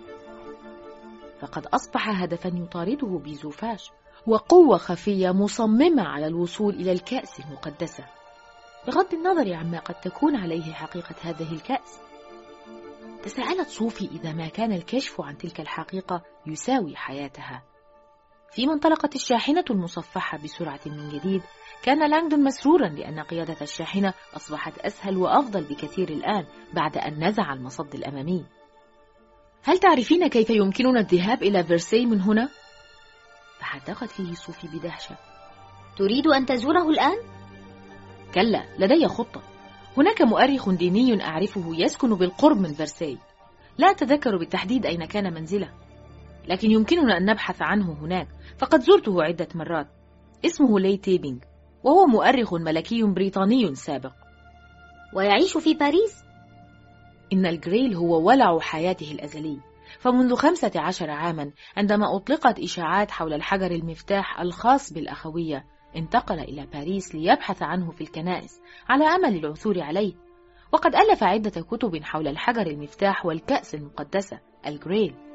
فقد أصبح هدفا يطارده بيزوفاش وقوة خفية مصممة على الوصول إلى الكأس المقدسة، بغض النظر عما قد تكون عليه حقيقة هذه الكأس. تساءلت صوفي إذا ما كان الكشف عن تلك الحقيقة يساوي حياتها. فيما انطلقت الشاحنة المصفحة بسرعة من جديد، كان لانغدون مسرورا لأن قيادة الشاحنة أصبحت أسهل وأفضل بكثير الآن بعد أن نزع المصد الأمامي. هل تعرفين كيف يمكننا الذهاب إلى فيرساي من هنا؟ تحدقت فيه صوفي بدهشة. تريد أن تزوره الآن؟ كلا، لدي خطة. هناك مؤرخ ديني أعرفه يسكن بالقرب من فيرساي، لا أتذكر بالتحديد أين كان منزله، لكن يمكننا أن نبحث عنه هناك، فقد زرته عدة مرات. اسمه لي تيبينغ، وهو مؤرخ ملكي بريطاني سابق. ويعيش في باريس؟ إن الجريل هو ولع حياته الأزلي، فمنذ خمسة عشر عاما عندما أطلقت إشاعات حول الحجر المفتاح الخاص بالأخوية انتقل إلى باريس ليبحث عنه في الكنائس على أمل العثور عليه، وقد ألف عدة كتب حول الحجر المفتاح والكأس المقدسة الجريل.